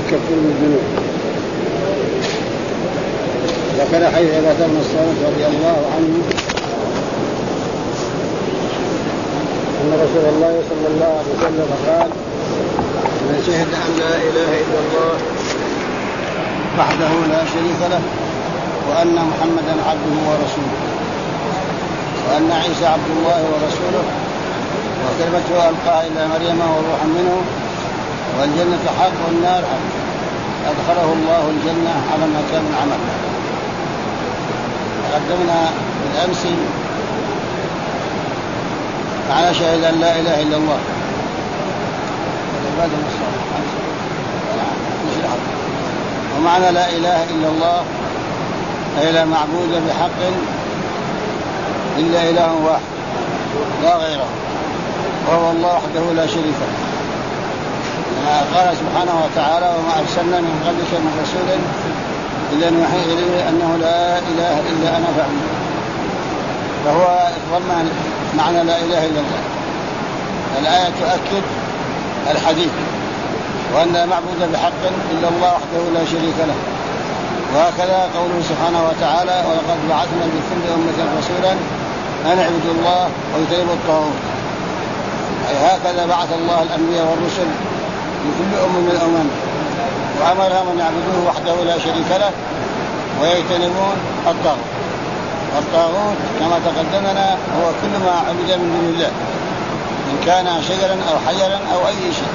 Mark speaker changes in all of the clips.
Speaker 1: يكفر بالذنوب. ذكر حديث عبادة بن الصامت رضي الله عنه أن رسول الله صلى الله عليه وسلم قال: من شهد أن لا إله إلا الله وحده لا شريك له وأن محمدا عبده ورسوله وأن عيسى عبد الله ورسوله وكلمته ألقاها إلى مريم وروح منه والجنة حق والنار حق أدخله الله الجنة على ما كان من عمل. تقدمنا بالأمس معنى شهد أن لا إله إلا الله ومعنى لا إله إلا الله أي لا معبود بحق إلا إله واحد لا غيره وهو الله وحده لا شريك له. قال سبحانه وتعالى: وما أرسلنا من قبلك من رسول إلا نوحي إليه أنه لا إله إلا أنا فاعبدون. فهو ضمن معنى لا إله إلا الله. الآية تؤكد الحديث وأن لا معبود بحق إلا الله وحده لا شريك له. وهكذا قوله سبحانه وتعالى: ولقد بعثنا بكل أمة رسولا أن اعبدوا الله واجتنبوا الطاغوت. أي هكذا بعث الله الأنبياء والرسل لكل من الأمم وأمرهم أن يعبدوه وحده لا شريك له ويجتنبون الطاغوت. والطاغوت كما تقدمنا هو كل ما عبد من دون الله إن كان شجرا أو حجرا أو أي شيء.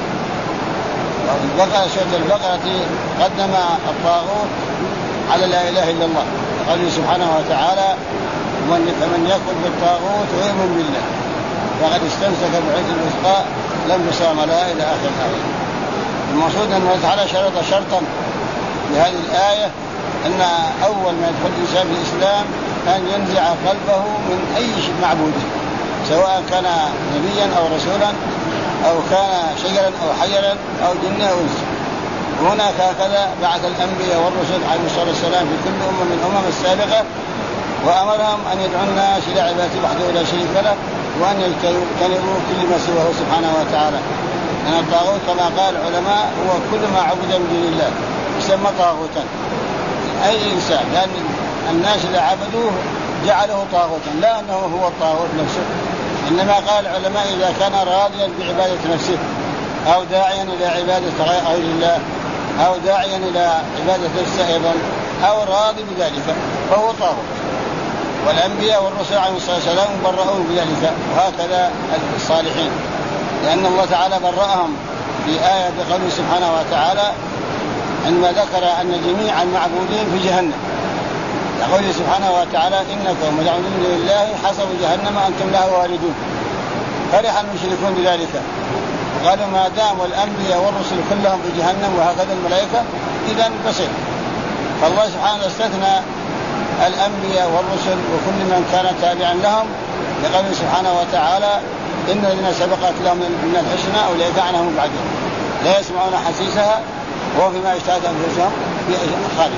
Speaker 1: وفي سورة البقرة قدم الطاغوت على لا إله إلا الله. قال سبحانه وتعالى: فمن يكفر بالطاغوت ويؤمن بالله فقد استمسك بالعروة الوثقى لا انفصام لها إلى آخر الآية. المقصود أن الله تعالى شرط شرطا بهذه الآية أن أول ما يدخل الإنسان في الإسلام أن ينزع قلبه من أي شيء معبود، سواء كان نبيا أو رسولا أو كان شجرا أو حجرا أو جن أو إنس. وهناك هكذا بعث الأنبياء والرسل عليه الصلاة والسلام في كل أمة من الأمم السابقة وأمرهم أن يدعوا الناس إلى عبادته وحده لا شريك له وأن يجتنبوا كل ما سواه سبحانه وتعالى. لأن الطاغوت كما قال العلماء هو كل ما عبد من دون الله يسمى طاغوتا. أي إنسان، لأن الناس اللي عبدوه جعله طاغوتا، لا أنه هو الطاغوت نفسه، إنما قال العلماء إذا كان راضيا بعبادة نفسه أو داعيا إلى عبادة غير الله أو داعيا إلى عبادة نفسه أيضا أو راضي بذلك فهو طاغوت. والأنبياء والرسل عليه الصلاة والسلام برؤوا بذلك، وهكذا الصالحين، لأن الله تعالى برأهم في آية بقوله سبحانه وتعالى عندما ذكر أن جميع المعبودين في جهنم. يقول سبحانه وتعالى: إنكم مدعون لله حسب جهنم أنتم لها واردون. فرح المشركون بذلك وقالوا: ما دام الأنبياء والرسل كلهم في جهنم وهكذا الملائكة إذن بصير. فالله سبحانه استثنى الأنبياء والرسل وكل من كان تابعا لهم لقوله سبحانه وتعالى: إن الذين سبقت لهم من الحسنى أولئك عنهم بعدهم لا يسمعون حسيسها وهو فيما اشتهت أنفسهم خالد.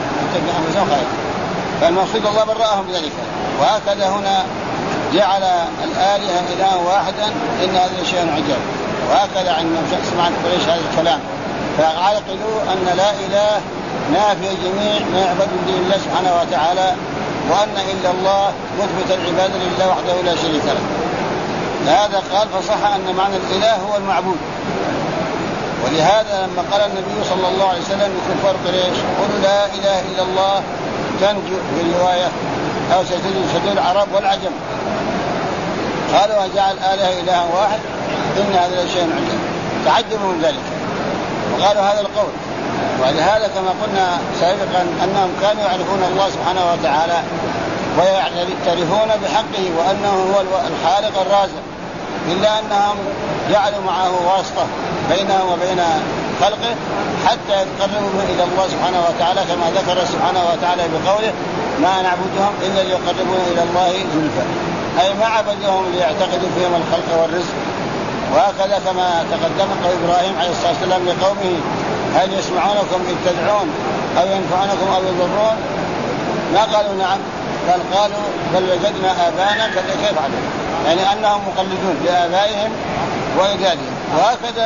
Speaker 1: فالمقصود الله برأهم بذلك. وهكذا هنا جعل الآلهة إله واحدا إن هذا شيء عجاب. وهكذا عندما سمعت قريش هذا الكلام فعقلوا أن لا إله نافي جميع ما يعبد من دون الله سبحانه وتعالى وأن إلا الله مثبت العبادة لله وحده لا شريك له. لهذا قال فصح أن معنى الإله هو المعبود. ولهذا لما قال النبي صلى الله عليه وسلم لكفار قريش: قل لا إله إلا الله تنجو في الرواية أو ستجد العرب والعجم، قالوا: وجعل آله إله واحد إن هذا شيء عجب. تعجبوا من ذلك وقالوا هذا القول. ولهذا كما قلنا سابقا أنهم كانوا يعرفون الله سبحانه وتعالى ويعترفون بحقه وأنه هو الخالق الرازق، إلا أنهم جعلوا معه واسطة بينه وبين خلقه حتى يتقربوا إلى الله سبحانه وتعالى، كما ذكر سبحانه وتعالى بقوله: ما نعبدهم إلا ليقربون إلى الله زلفى، أي ما عبدهم ليعتقدوا فيهم الخلق والرزق. وهكذا كما تقدم قول إبراهيم عليه الصلاة والسلام لقومه: هل يسمعونكم إذ تدعون أو ينفعونكم أو يضرون؟ ما قالوا نعم، بل قالوا بل وجدنا آباءنا كذلك يفعلون، يعني أنهم مقلدون لآبائهم وأجدادهم. وهكذا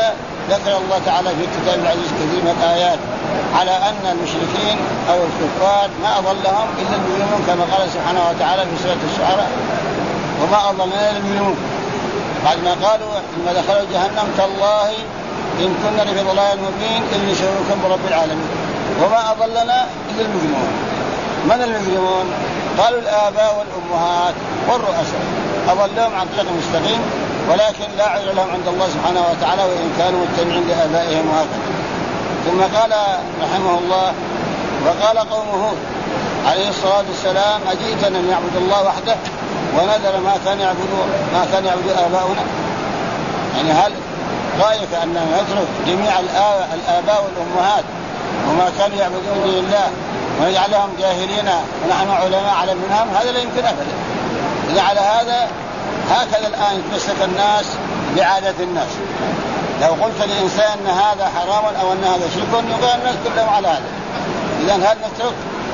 Speaker 1: ذكر الله تعالى في الكتاب العزيز كثير من الآيات على أن المشركين أو الكفار ما أضلهم إلا المجرمون، كما قال سبحانه وتعالى في سورة الشعراء وما أضلنا إلا المجرمون، بعد ما قالوا لما دخلوا جهنم تالله إن كنا لفي ضلال مبين إذ نشهدكم برب العالمين، وما أضلنا إلا المجرمون. من المجرمون؟ قالوا الآباء والأمهات والرؤساء أضلهم عن طريق مستقيم، ولكن لا عذر لهم عند الله سبحانه وتعالى وإن كانوا متبعين لآبائهم وهكذا. ثم قال رحمه الله وقال قوم هود عليه الصلاة والسلام أجئتنا أن يعبد الله وحده ونذر ما كان يعبد آباؤنا؟ يعني هل رأيك أننا نترك جميع الآباء والأمهات وما كانوا يعبدون دين الله ونجعلهم جاهلين ونحن علماء على منهم؟ هذا لا يمكن أبدا. إذا على هذا هكذا الآن يتمسك الناس بعادة الناس. لو قلت لإنسان أن هذا حرام أو أن هذا شرك يقول الناس كلهم على هذا. إذن هل نترك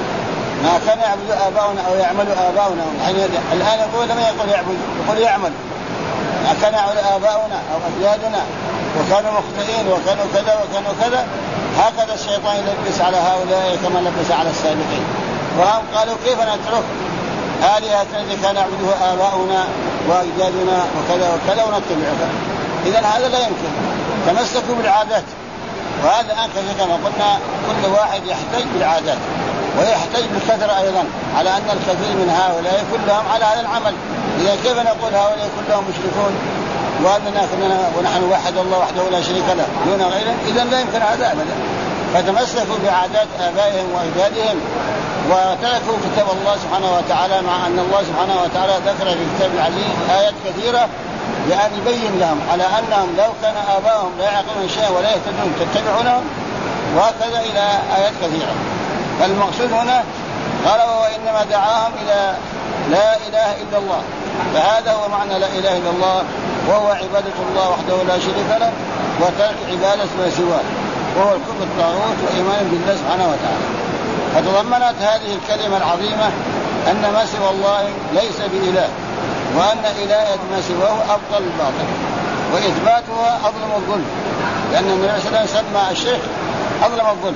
Speaker 1: ما كان يعبد آباؤنا أو يعمل آباؤنا؟ الآن يقول لم يقول يعبد، يقول يعمل. ما كان يعمل آباؤنا أو أجدادنا وكانوا مخطئين وكانوا كذا وكانوا كذا. هكذا الشيطان يلبس على هؤلاء كما لبس على السابقين. وهم قالوا كيف نترك آلهتنا التي كان يعبدها آباؤنا وأجدادنا وكذا وكذا ونتبعها؟ إذن هذا لا يمكن. تمسكوا بالعادات، وهذا الآن كما قلنا كل واحد يحتاج بالعادات ويحتاج بالكثرة أيضا، على أن الكثير من هؤلاء كلهم على هذا العمل. إذا كيف نقول هؤلاء كلهم مشركون وأننا ونحن وحد الله وحده لا شريك له دون غيره؟ إذن لا يمكن هذا أبدا. فتمسكوا بعادات آبائهم وأجدادهم وتركوا كتاب الله سبحانه وتعالى، مع أن الله سبحانه وتعالى ذكر في الكتاب العزيز آيات كثيرة بأن يبين لهم على أنهم لو كان آبائهم لا يعقلون شيئا ولا يهتدون تتبعونهم، وهكذا إلى آيات كثيرة. فالمقصود هنا قال وإنما دعاهم إلى لا إله إلا الله، فهذا هو معنى لا إله إلا الله، وهو عبادة الله وحده لا شريك له وترك عبادة ما سواه، وهو الكفر بالطاغوت وإيمان بالله سبحانه وتعالى. فتضمنت هذه الكلمة العظيمة أن ما سوى الله ليس بإله، وأن إلهة ما سواه أفضل الباطل، وإثباتها أظلم الظلم، لأن النبي صلى الله عليه وسلم سمى الشرك أظلم الظلم.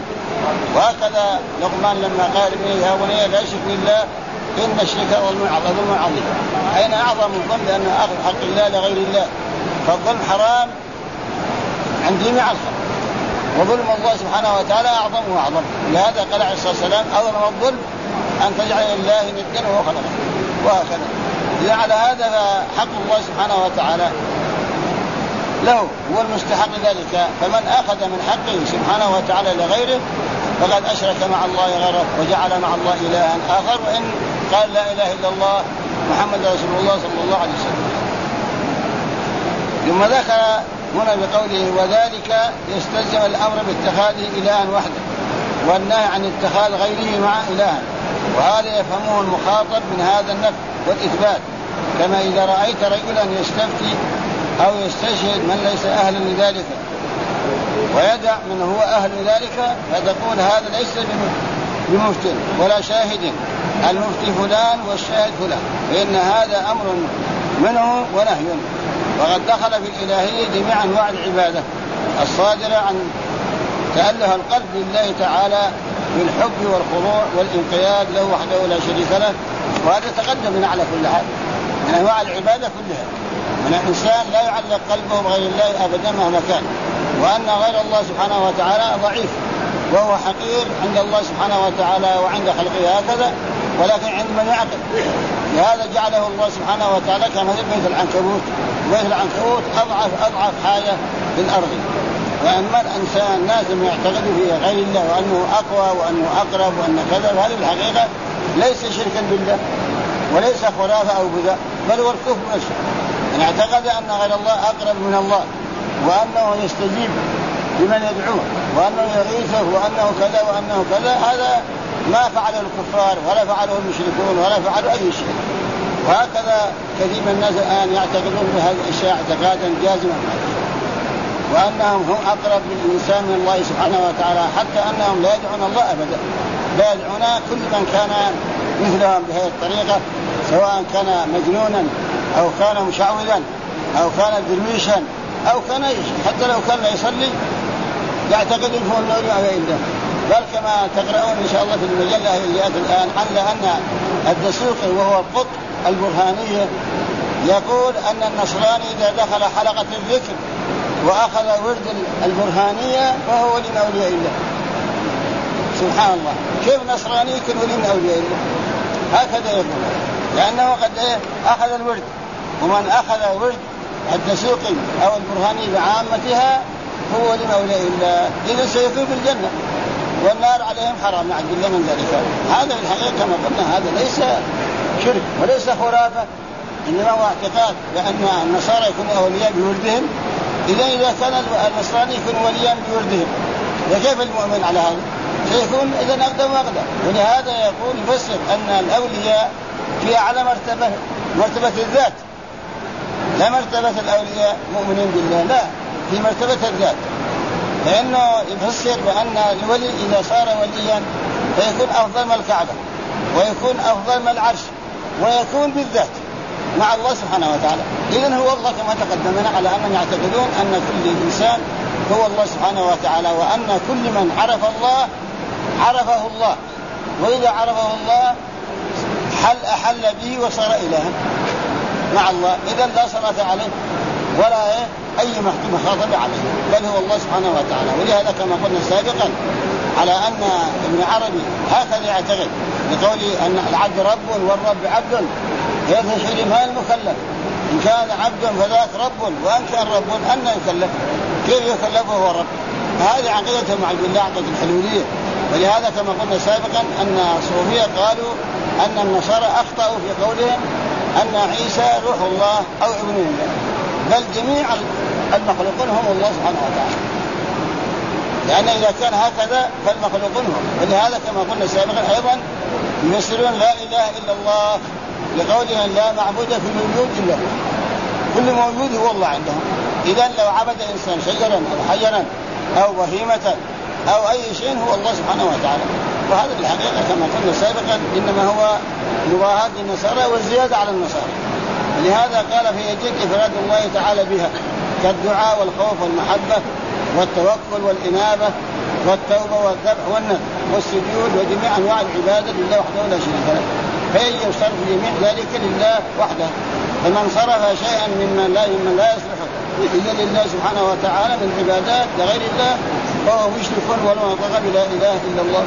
Speaker 1: وهكذا لقمان لما قال ابنه يا بني لا تشرك بالله إن الشرك ظلم عظيم. أين أعظم الظلم؟ لأنه أخذ حق الله لغير الله، فالظلم حرام عند جميع الخلق، وظلم الله سبحانه وتعالى أعظم وأعظم. لهذا قال عليه الصلاة والسلام أظلم الظلم أن تجعل لله ندا وهو خلقه، وهكذا. إذا على هذا حق الله سبحانه وتعالى له هو المستحق ذلك، فمن أخذ من حقه سبحانه وتعالى لغيره فقد أشرك مع الله غيره وجعل مع الله إلها آخر، وإن قال لا إله إلا الله محمد رسول الله صلى الله عليه وسلم. ثم ذكر هنا بقوله وذلك يستلزم الأمر باتخاذه إلها وحده والنهي عن اتخاذ غيره مع إلها، وهذا يفهمه المخاطب من هذا النفي والإثبات. كما إذا رأيت رجلا يستفتي أو يستشهد من ليس أهلا لذلك ويدع من هو أهل ذلك، فتقول هذا ليس بمفتن ولا شاهد، المفتي فلان والشاهد فلان، فإن هذا أمر منه ونهي. وقد دخل في الإلهية جميع أنواع العبادة الصادرة عن تأله القلب لله تعالى بالحب والخضوع والانقياد له وحده لا شريك له، وهذا تقدم على كل حال من أنواع العبادة كلها. من الإنسان لا يعلق قلبه بغير الله أبدا مهما كان، وأن غير الله سبحانه وتعالى ضعيف وهو حقير عند الله سبحانه وتعالى وعند خلقه هكذا، ولكن عند من يعقل. لهذا جعله الله سبحانه وتعالى كمثل بيت العنكبوت، وبيت العنكبوت أضعف حاجة في الأرض. وأما الإنسان الناس من يعتقد في غير الله وأنه أقوى وأنه أقرب وأن كذا، وهذه الحقيقة ليس شركا بالله وليس خرافة أو بذاء، بل هو الكفر نفسه. من اعتقد أن غير الله أقرب من الله وأنه يستجيب لمن يدعوه وأنه يغيثه وأنه كذا وأنه كذا، هذا ما فعله الكفار ولا فعله المشركون ولا فعله أي شيء. وهكذا كثير من الناس الآن يعتقدون بهذه الأشياء اعتقادا جازما، وأنهم هم أقرب للإنسان من الله سبحانه وتعالى، حتى أنهم لا يدعون الله أبدا، لا يدعون كل من كان مثلهم بهذه الطريقة، سواء كان مجنونا أو كان مشعوذا أو كان درويشا أو كان حتى لو كان لا يصلي يعتقد أنه النور عنده. بل كما تقرؤون إن شاء الله في المجلة اللي يأتي الآن أن الدسوقي وهو القط البرهانية يقول أن النصراني إذا دخل حلقة الذكر وأخذ ورد البرهانية فهو ولي من أولياء الله. سبحان الله، كيف نصراني يكون ولي من أولياء الله؟ هكذا يقول، لأنه قد أخذ الورد. ومن أخذ ورد الدسوقي أو البرهاني بعامتها هو ولي من أولياء الله، إذا سيكون في الجنة والنار عليهم حرام، نعوذ بالله من ذلك. هذا الحقيقة كما قلنا هذا ليس شرك وليس خرافة، إنما هو اعتقاد بأن النصارى يكونوا أولياء بوردهم. إذا كان النصراني يكون وليا بوردهم فكيف المؤمن على هذا؟ سيكون إذن أقدم وأقدم. ولهذا يقول يفسر أن الأولياء في أعلى مرتبة الذات، لا مرتبة الأولياء مؤمنين بالله، لا، في مرتبة الذات. لأنه يفسر بأن الولي إذا صار وليا فيكون أفضل من الكعبة، ويكون أفضل من العرش، ويكون بالذات مع الله سبحانه وتعالى. إذن هو الله كما تقدمنا على أنهم يعتقدون أن كل إنسان هو الله سبحانه وتعالى، وأن كل من عرف الله عرفه الله، وإذا عرفه الله أحل به وصار إلها مع الله. إذن لا صلاة عليه ولا أي مخاطب عليه، بل هو الله سبحانه وتعالى. ولهذا كما قلنا سابقا على أن ابن عربي هكذا يعتقد بقوله أن العبد رب والرب عبد، هذا شيء ما المكلف، إن كان عبد فذاك رب، وإن كان رب أن يكلف، كيف يكلفه هو رب؟ هذه عقيدة مع بالله، عقيدة الحلولية. ولهذا كما قلنا سابقا أن الصوفية قالوا أن النصارى أخطأوا في قولهم أن عيسى روح الله أو ابن الله، بل جميع المخلوقون هم الله سبحانه وتعالى، لأن إذا كان هكذا فالمخلوقون هم. ولهذا كما قلنا سابقا أيضا يفسرون لا إله إلا الله لقولهم لا معبود في الوجود إلا هو، كل موجود هو الله عندهم. إذن لو عبد إنسان شجرا أو حجرا أو بهيمة أو أي شيء هو الله سبحانه وتعالى. وهذا الحقيقة كما قلنا سابقا إنما هو مضاهاة للنصارى والزيادة على النصارى. لهذا قال في يجب إفراد الله تعالى بها كالدعاء والخوف والمحبة والتوكل والإنابة والتوبة والذبح والنذر والسجود وجميع أنواع العبادة لله وحده لا شريك له، فيجب صرف جميع ذلك لله وحده. فمن صرف شيئا مما لا يصلح إلا لله سبحانه وتعالى من عبادات لغير الله فهو مشرك ولا نطق بلا إله إلا الله،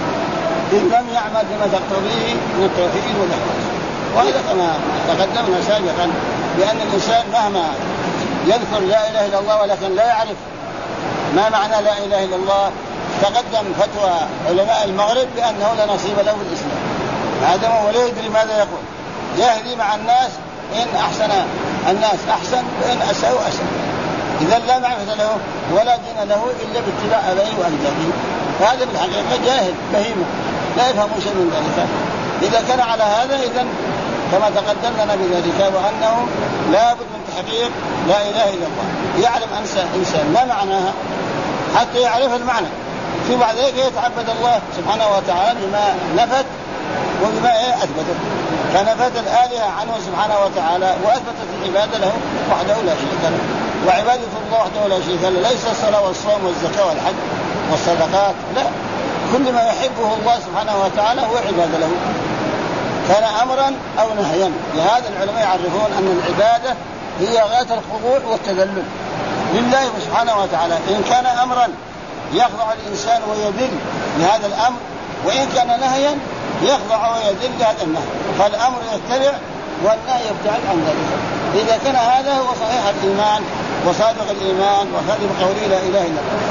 Speaker 1: إن لم يعمل بما تقتضيه من التوحيد والإخلاص. وهذا كما تقدمنا سابقا بأن الإنسان مهما يذكر لا إله إلا الله ولكن لا يعرف ما معنى لا إله إلا الله، تقدم فتوى علماء المغرب بأنه لا نصيب له في الإسلام، هذا ولا يدري ماذا يقول، جاهلي مع الناس، إن أحسن الناس أحسن وإن أساءوا أساء. إذا لا معرفة له ولا دين له إلا باتباع أبيه وأجداده، فهذا بالحقيقة جاهل بهيمة لا يفهم شيء من ذلك. إذا كان على هذا إذن كما تقدمنا بذلك، وأنه لا بد من تحقيق لا إله إلا الله، يعلم إنسان ما معناها حتى يعرف المعنى، ثم بعد ذلك يتعبد الله سبحانه وتعالى بما نفت وبما أثبتت. فنفت الآلهة عنه سبحانه وتعالى وأثبتت العبادة له وحده لا شريك له. وعبادة الله وحده لا شريك له ليس الصلاة والصوم والزكاة والحج والصدقات، لا، كل ما يحبه الله سبحانه وتعالى هو عبادة له، كان أمرا أو نهيا. لهذا العلماء يعرفون أن العبادة هي غاية الخضوع والتذلل لله سبحانه وتعالى. إن كان أمرا يخضع الإنسان ويذل لهذا الأمر، وإن كان نهيا يخضع ويذل لهذا النهي، فالأمر يتبع والنهي يبتعد عن ذلك. إذا كان هذا هو صحيح الإيمان وصادق الإيمان وخادم قوله لا إله إلا الله.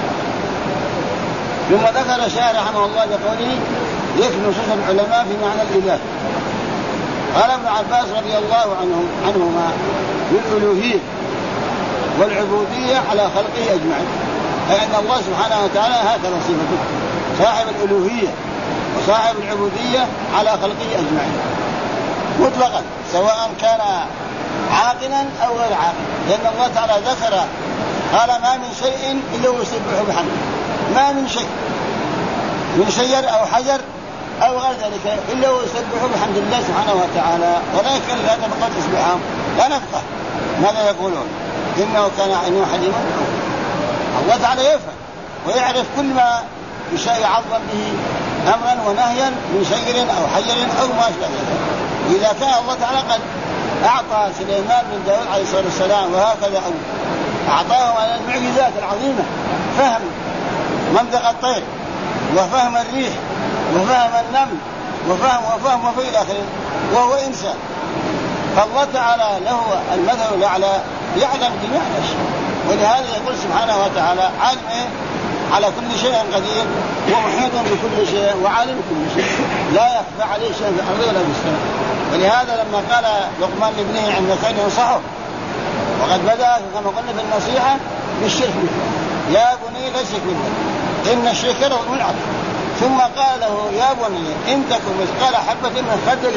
Speaker 1: ثم ذكر الشاعر رحمه الله بقوله يكفي نصوص العلماء في معنى الإله. قال ابن عباس رضي الله عنهما بالألوهية والعبودية على خلقه أجمعين، أي أن الله سبحانه وتعالى هكذا صفته، صاحب الألوهية وصاحب العبودية على خلقه أجمعين مطلقا، سواء كان عاقلا أو غير عاقل، لأن الله تعالى ذكر قال ما من شيء إلا يسبح بحمده، ما من شيء من شجر أو حجر أو غير ذلك إلا يسبح بحمد الله سبحانه وتعالى، ولكن لا نبقى تسبحهم، لا نبقى ماذا يقولون. إنه كان حليما. الله تعالى يفهم ويعرف كل ما يعظم به أمرا ونهيا من شجر أو حجر أو ما أشبه ذلك. إذا كان الله تعالى قد أعطى سليمان بن داود عليه الصلاة والسلام وهكذا أعطاه على المعجزات العظيمة، فهم منطق الطير وفهم الريح وفهم النمل وفهم وفي الآخر وهو إنسان، فالله تعالى له المثل الأعلى يعلم جميع الأشياء. ولهذا يقول سبحانه وتعالى عالم على كل شيء قدير ومحيط بكل شيء وعالم كل شيء، لا يخفى عليه شيء في الأرض ولا في السماء. ولهذا لما قال لقمان لابنه عند كان ينصحه، وقد بدأ كما قلنا في النصيحة بالشرك بالله، يا بني لا تشرك بالله إن الشرك لظلم عظيم. ثم قال له يا بني إن تكن مثقال حبة من خردل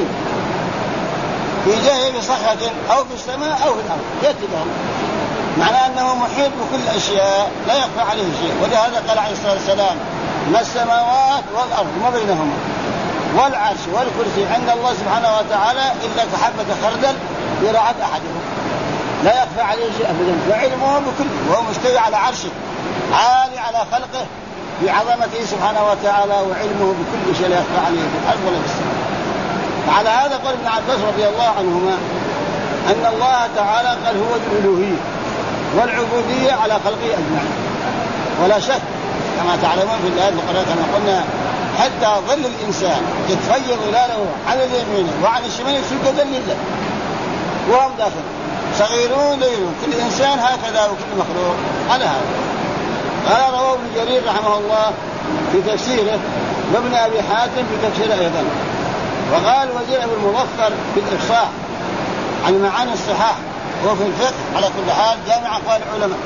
Speaker 1: في جانب صخرة أو في السماء أو في الأرض يأتي بها، معناه أنه محيط بكل الأشياء لا يخفى عليه شيء. ولهذا قال عليه الصلاة والسلام ما السماوات والأرض وما بينهما والعرش والكرسي عند الله سبحانه وتعالى إلا كحبة خردل في رعد أحدهم، لا يخفى عليه شيء أبدا، وعلمه بكل، وهو مستوي على عرشه عالي على خلقه بعظمته سبحانه وتعالى، وعلمه بكل شيء لا يخفى عليه في الأرض ولا في السماء. وعلى هذا قال ابن عباس رضي الله عنهما أن الله تعالى قال هو الألوهية والعبودية على خلقه أجمعين، ولا شك كما تعلمون في الآيات القرآن كما قلنا حتى ظل الإنسان يتفيض ظلاله عن اليمين وعن الشمال سجدا لله وهم داخل صغيرون ليلون، كل إنسان هكذا وكل مخلوق على هذا. قال رواه ابن جرير رحمه الله في تفسيره وابن أبي حاتم في تفسيره أيضا. وقال وزير أبو المظفر في الإفصاح عن معاني الصحاح وفي الفقه على كل حال جامع أقوال العلماء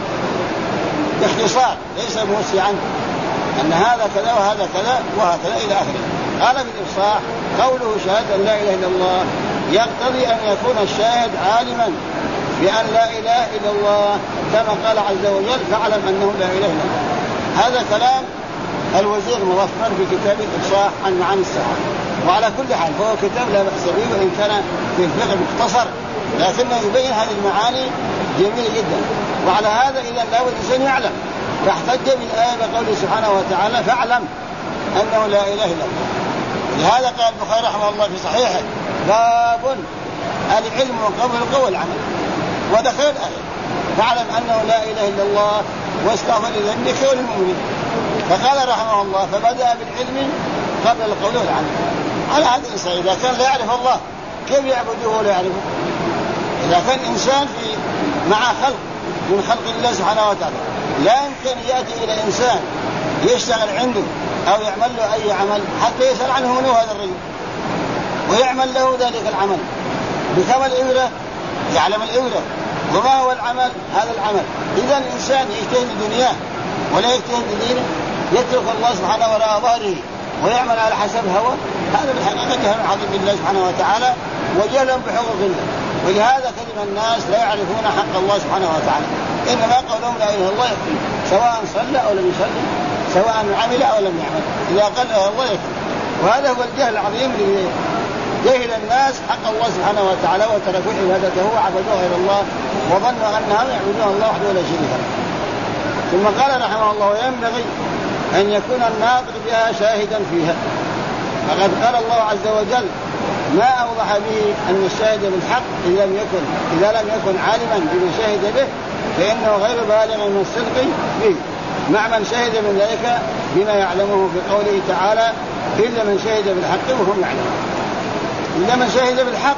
Speaker 1: باختصار ليس موسعا أن هذا كذا وهذا كذا وهكذا إلى آخره. قال في الإفصاح قوله شهادة لا إله إلا الله يقتضي أن يكون الشاهد عالما بأن لا إله إلا الله كما قال عز وجل فاعلم أنه لا إله إلا الله. هذا كلام الوزير المظفر في كتاب الإفصاح عن معاني الصحاح. وعلى كل حال فهو كتاب لا بأس به وإن كان في الفقه مختصر لكنه يبين هذه المعاني جميل جدا. وعلى هذا إذا لا بد الإنسان يعلم، فاحتج بالآية بقوله سبحانه وتعالى فاعلم أنه لا إله إلا الله. لهذا قال البخاري رحمه الله في صحيحه باب العلم قبل القول والعمل، ودخل الآية فاعلم أنه لا إله إلا الله واستغفر لذنبك وللمؤمنين. فقال رحمه الله فبدأ بالعلم قبل القول والعمل. على هذا الإنسان إذا كان لا يعرف الله كيف يعبده ولا يعرفه؟ إذا كان إنسان مع خلق من خلق الله سبحانه وتعالى لا يمكن يأتي إلى إنسان يشتغل عنده أو يعمل له أي عمل حتى يسأل عنه من هو هذا الرجل ويعمل له ذلك العمل بكم الإبرة يعلم الإبرة وما هو العمل هذا العمل. إذا الإنسان يجتهد لدنياه ولا يجتهد لدينه يترك الله سبحانه وراء ظهره ويعمل على حسب هوى، هذا بالحقيقة جهل عظيم بالله سبحانه وتعالى وجهلهم بحقوق الله. ولهذا كثير الناس لا يعرفون حق الله سبحانه وتعالى، إنما قولهم لا إله إلا الله يكفي سواء صلى أو لم يصلي سواء عمل أو لم يعمل، إذا قال لا الله يكفي. وهذا هو الجهل العظيم اللي جهل الناس حق الله سبحانه وتعالى وتركوا عبادته وعبدوا غير الله وظنوا أنهم يعبدون الله وحده ولا شريك له. ثم قال رحمه الله وينبغي أن يكون الناطق بها شاهدا فيها، فقد قال الله عز وجل ما أوضح به أن الشاهد بالحق إذا لم يكن عالما بما شهد به فإنه غير بالغ من الصدق به مع من شهد من ذلك بما يعلمه في قوله تعالى إلا من شهد بالحق وهم يعلمون. إلا من شهد بالحق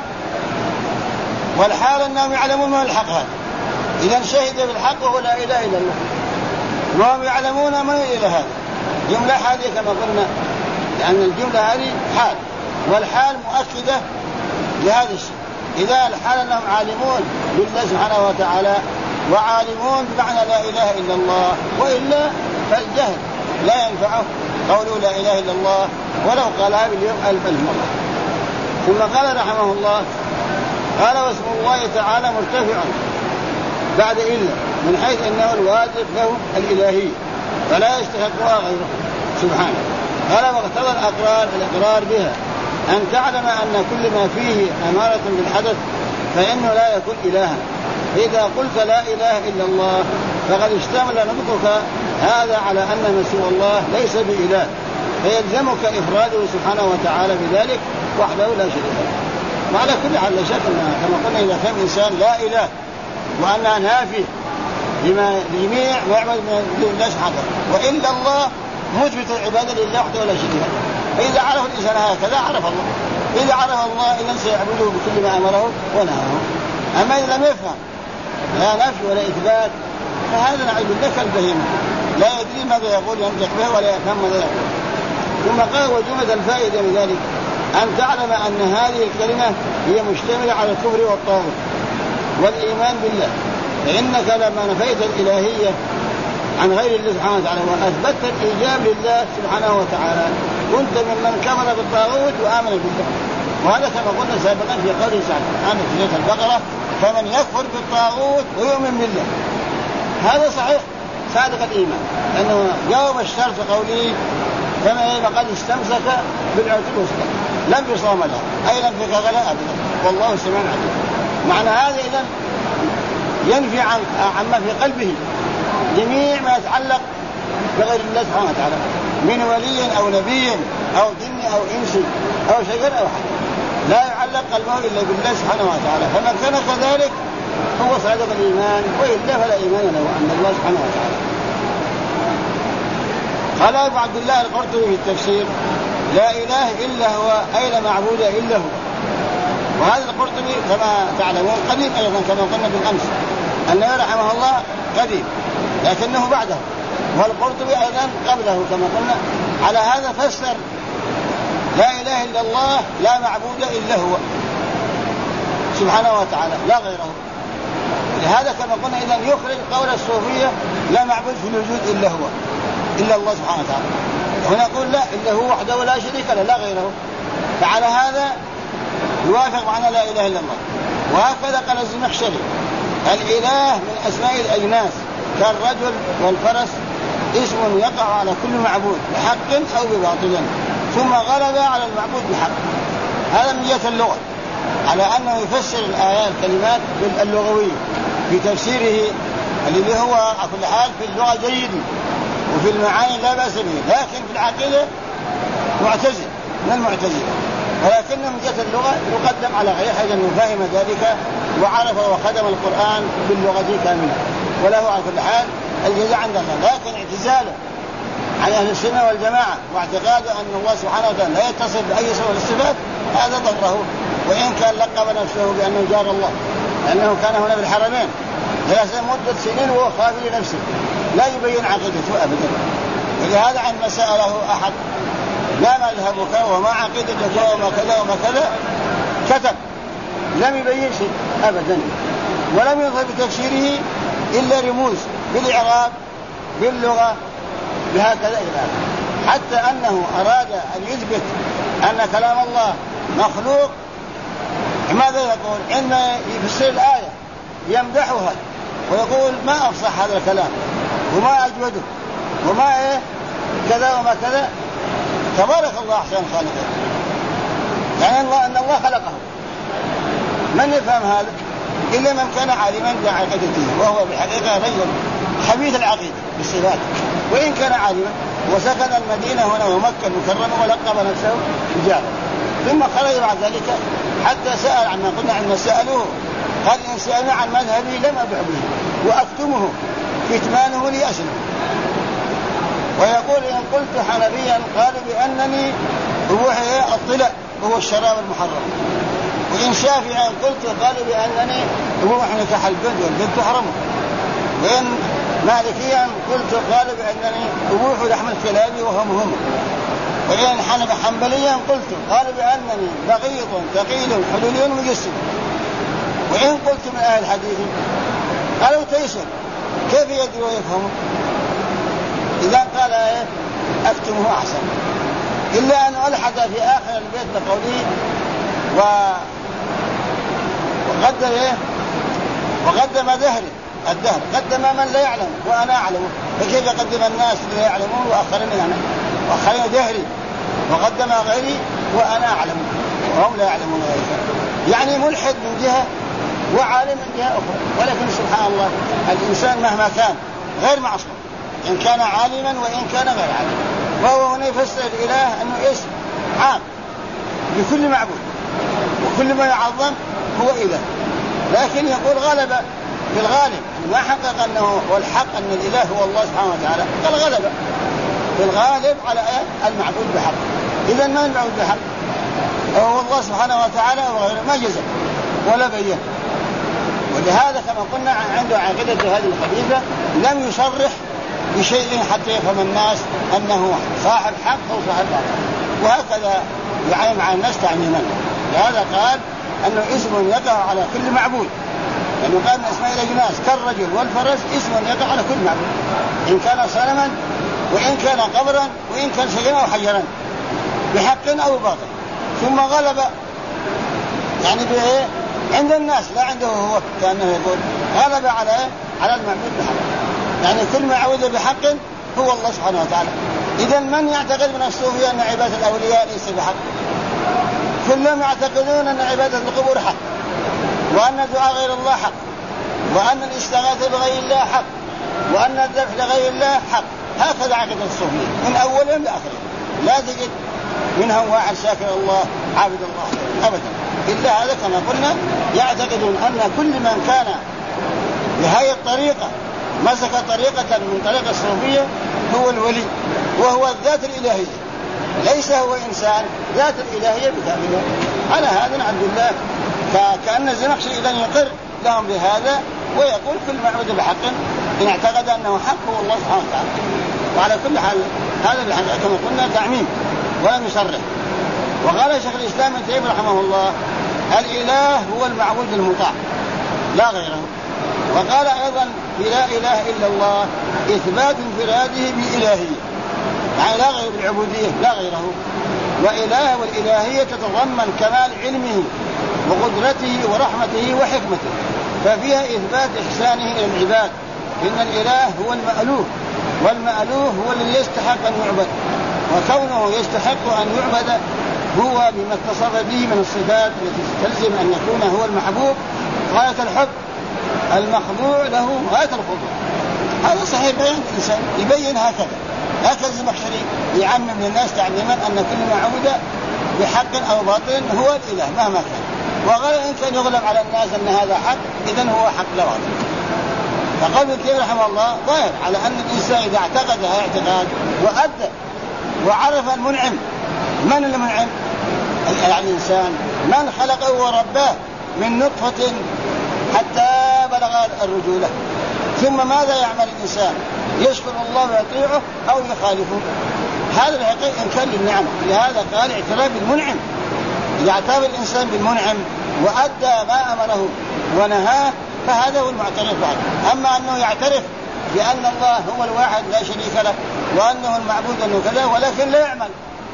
Speaker 1: والحال أنهم يعلمون ما الحق هذا، إذا شهد بالحق وهو لا إله إلا الله وهم يعلمون ما إلى هذا جملة هذه كما قلنا، لأن الجملة هذه حال والحال مؤكدة لهذا الشيء. إذا الحال أنهم عالمون بالله سبحانه وتعالى وعالمون بمعنى لا إله إلا الله، وإلا فالجهل لا ينفعه قولوا لا إله إلا الله ولو قالها باليوم 1000 مرة. ثم قال رحمه الله قال واسم الله تعالى مرتفع بعد إلا من حيث أنه الواجب له الإلهية فلا يستحقها غيره سبحانه. قال واقتضى الإقرار بها أن تعلم أن كل ما فيه أمارة بالحدث فإنه لا يكون إلها إذا قلت لا إله إلا الله فقد اشتمل نطقك هذا على أن ما سوى الله ليس بإله، فيلزمك إفراده سبحانه وتعالى بذلك وحده لا شريك له. وعلى كل حال لا شك كما قلنا إذا كان إنسان لا إله وأنها نافي لما جميع ويعمل من دون الله سبحانه، وإلا الله مثبت العبادة لله وحده ولا شريك له. فإذا عرف الإنسان هكذا عرف الله، إذا عرف الله إذن سيعبده بكل ما أمره ونهاه. أما إذا لم يفهم لا نفي ولا إثبات فهذا نعيب لك البهيمة لا يدري ماذا يقول ينطق به ولا يفهم ماذا يقول. ثم قال وجملة الفائدة من ذلك أن تعلم أن هذه الكلمة هي مشتملة على الكفر والطاغوت والإيمان بالله، فإنك لما نفيت الإلهية عن غير الله سبحانه وتعالى وأثبتت الإيجاب لله سبحانه وتعالى كنت ممن كفر بالطاغوت وآمن بالله. وهذا كما قلنا سابقا في قوله سبحانه في سورة البقرة فمن يكفر بالطاغوت ويؤمن بالله، هذا صحيح صادق الإيمان لأنه جاوب الشرط قوله فقد استمسك بالعروة الوثقى لم يصام لها أي لم يفك لها أبدا والله سميع عليم. معنى هذا إذن ينفي عما في قلبه جميع ما يتعلق بغير الله سبحانه وتعالى من ولي أو نبي أو جن أو إنس أو شجر أو حد، لا يعلق قلبه إلا بالله سبحانه وتعالى. فمن كان كذلك هو صادق الإيمان، وإلا فلا إيمان له أن الله سبحانه وتعالى. قال أبو عبد الله القرطبي في التفسير لا إله إلا هو أي لا معبود إلا هو. وهذا القرطبي كما تعلمون قديم أيضا كما قلنا بالأمس أنه رحمه الله قديم لكنه بعده، والقرطبي أيضا قبله كما قلنا. على هذا فسر لا إله إلا الله لا معبود إلا هو سبحانه وتعالى لا غيره. لهذا كما قلنا إذن يخرج قول الصوفية لا معبود في الوجود إلا هو إلا الله سبحانه وتعالى. هنا نقول لا إلا هو وحده لا شريك له لا غيره. فعلى هذا يوافق معنا لا إله إلا الله. وهكذا قال الزمخشري الإله من أسماء الأجناس كالرجل والفرس اسم يقع على كل معبود بحق أو بباطل ثم غلب على المعبود بحق. هذا من جهة اللغة على أنه يفسر الآيات الكلمات اللغوية في تفسيره الذي هو على كل حال في اللغة جيد وفي المعاني لا بأس به، لكن في العقيدة معتزل من المعتزلة، ولكن من جهة اللغة يقدم على غير حاجة أنه فهم ذلك وعرف وخدم القرآن باللغة كاملة وله على كل حال الجزاء عند الله. لكن اعتزاله عن أهل السنة والجماعة واعتقاده أن الله سبحانه وتعالى لا يتصل بأي صفة من الصفات هذا ضره، وإن كان لقب نفسه بأنه جار الله لأنه كان هنا بالحرمين ثلاثة مدة سنين وهو خافي لنفسه لا يبين عقيدته أبدا. ولهذا عندما سأله أحد ما مذهبك وما عقيدتك وما كذا وما كذا كتب لم يبين شيء أبدا ولم يظهر بتفسيره إلا رموز بالإعراب باللغة بهكذا إلى حتى أنه أراد أن يثبت أن كلام الله مخلوق. ماذا يقول عندما يفسر الآية يمدحها ويقول ما أفصح هذا الكلام وما أجوده وما كذا وما كذا تبارك الله أحسن خالقه، يعني أن الله خلقه. من يفهم هذا إلا من كان عالما بعقيدته وهو بحقيقة رجل حبيث العقيدة بالصفات، وإن كان عالما وسكن المدينة هنا ومكة المكرمة ولقب نفسه رجالا. ثم خرج بعد ذلك حتى سأل عما قلنا عندما سألوه قال إن سألنا عن مذهبي لم أبع به وأكتمه كتمانه لأسلم. ويقول إن قلت حنفيا قال بأنني أبوحي الطلع وهو الشراب المحرم، وإن شافعا قلت قال بأنني أبوح نكاح البنت والبنت حرم، وإن مالكيا قلت قال بأنني أبوح لحم الكلاب وهو مهم، وإن حنبليا قلت قال بأنني بغيض ثقيل حلولي مجسم، وإن قلت من أهل الحديث قالوا تيسر كيف يدري ويفهم. إذا قال أكتمه أحسن، إلا أن ألحد في آخر البيت بقوله وقدم الدهر قدم من لا يعلم وأنا أعلم، فكيف يقدم الناس لا يعلمون وآخرين دهري وقدم غيري وأنا أعلم وهم لا يعلمون ذلك. يعني ملحد من جهة وعالم من جهة أخرى. ولكن سبحان الله الإنسان مهما كان غير معصوم، إن كان عالما وإن كان غير عالم. وهو هنا يفسر الإله أنه اسم عام بكل معبود، وكل ما يعظم هو إله. لكن يقول غلب في الغالب، ما حقق أنه والحق أن الإله هو الله سبحانه وتعالى، قال غلب في الغالب على المعبود بحق. إذا ما المعبود بحق هو الله سبحانه وتعالى وغيره، ما جزم ولا بين. ولهذا كما قلنا عنده عقيدة هذه الخليفة لم يصرح بشيء حتى يفهم الناس أنه صاحب حق أو صاحب باطل، وهكذا يعلم على الناس تعميما. لهذا قال أنه اسم يقع على كل معبود، لأنه قال من أسماء الأجناس كالرجل والفرس اسم يقع على كل معبود، إن كان صنما وإن كان قبرا وإن كان شجرا أو حجرا، بحق أو باطل. ثم غلب يعني بإيه عند الناس لا عنده هو، كأنه يقول غلب على المعبود بحق، يعني كل ما عبد بحق هو الله سبحانه وتعالى. إذا من يعتقد من الصوفية أن عبادة الأولياء ليس بحق؟ كلهم يعتقدون أن عبادة القبور حق، وأن دعاء غير الله حق، وأن الاستغاثة بغير الله حق، وأن الذبح لغير الله حق. هكذا عقيدة الصوفية من أولهم لآخرهم، لا تجد منهم واحد شاكر الله عابد الله أبدا، إلا هذا كما قلنا يعتقدون أن كل من كان بهذه الطريقة مسك طريقة من طريقة الصوفية هو الولي، وهو الذات الإلهية، ليس هو إنسان، ذات الإلهية بكاملها. على هذا عبد الله كأن الزمخشري إذن يقر لهم بهذا ويقول كل معبود بحق إن اعتقد أنه حق هو الله سبحانه وتعالى. وعلى كل حال هذا بالحقيقة كما قلنا تعميم ولم يصرح. وقال شيخ الإسلام ابن تيمية رحمه الله الإله هو المعبود المطاع لا غيره. وقال أيضا في لا إله إلا الله إثبات انفراده بإلهية، يعني لا غير بالعبودية لا غيره. وإله والإلهية تتضمن كمال علمه وقدرته ورحمته وحكمته، ففيها إثبات إحسانه إلى العباد. إن الإله هو المألوه، والمألوه هو الذي يستحق أن يعبد، وكونه يستحق أن يعبد هو بما اتصف به من الصفات التي تلزم أن يكون هو المحبوب غاية الحب، المخضوع له غاية الخضوع. هذا صحيح بيان الإنسان يبين هكذا الزمخشري يعمم للناس تعميما أن كل ما عبد بحق أو باطل هو الإله مهما كان. وغير إن كان يغلب على الناس أن هذا حق إذن هو حق لا باطل. فقال ابن تيمية رحمه الله ظاهر على أن الإنسان إذا اعتقد هذا اعتقاد وأدى وعرف المنعم، من المنعم؟ يعني الإنسان من خلقه ورباه من نطفة حتى بلغ الرجولة، ثم ماذا يعمل الإنسان؟ يشكر الله ويطيعه أو يخالفه. هذا الحقيقة إن كان للنعم. لهذا قال اعتراف بالمنعم، إذا اعترف الإنسان بالمنعم وأدى ما أمره ونهاه فهذا هو المعترف بعد. أما أنه يعترف بأن الله هو الواحد لا شريك له وأنه المعبود أنه كذا ولكن لا يعمل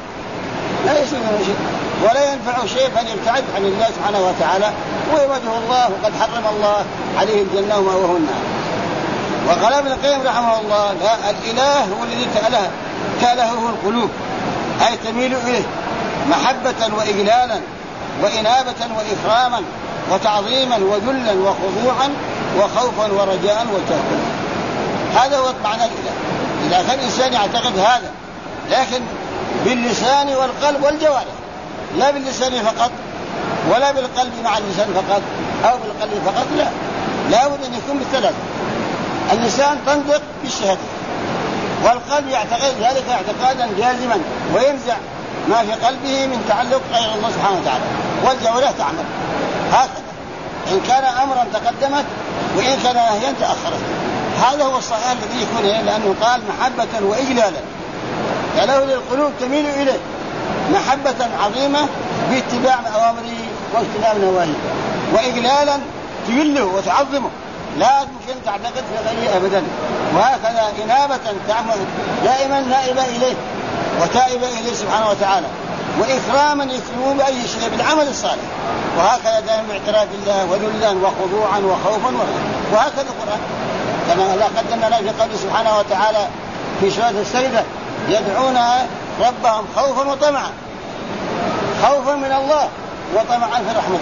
Speaker 1: لا يسوي شيء ولا ينفع شيء فليبتعد عن الله سبحانه وتعالى ويوجه الله وقد حرم الله عليه الجنة ومأواه النار. وقال ابن القيم رحمه الله لا، الإله هو الذي تألهه القلوب، أي تميل إليه محبة وإجلالا وإنابة وإكراما وتعظيما وذلا وخضوعا وخوفا ورجاء وتوكلا. هذا هو معنى الإله. إذا كان الإنسان يعتقد هذا لكن باللسان والقلب والجوارح، لا باللسان فقط ولا بالقلب مع اللسان فقط أو بالقلب فقط، لا بد أن يكون بالثلاث. اللسان تنطق بالشهادة، والقلب يعتقد ذلك اعتقادا جازما وينزع ما في قلبه من تعلق غير الله سبحانه وتعالى، والجوارح تعمل هكذا، إن كان أمرا تقدمت وإن كان نهيا تأخرت. هذا هو الصحيح الذي يكون هنا، لأنه قال محبة وإجلالا، فله للقلوب تميل إليه محبة عظيمة باتباع أوامره واجتناب نواهيه، وإجلالا تجله وتعظمه لا يمكن تعتقد في غيره أبدا. وهكذا إنابة تعمل دائما نائبة إليه وتائبة إليه سبحانه وتعالى، وإكراما يكرمون بأي شيء بالعمل الصالح. وهكذا دائما باعتراف الله وذلا وخضوعا وخوفا ورجاء. وهكذا القرآن كما لا قدمنا لنا في قوله سبحانه وتعالى في سورة السجدة يدعون ربهم خوفا وطمعا، خوفا من الله وطمعا في رحمته.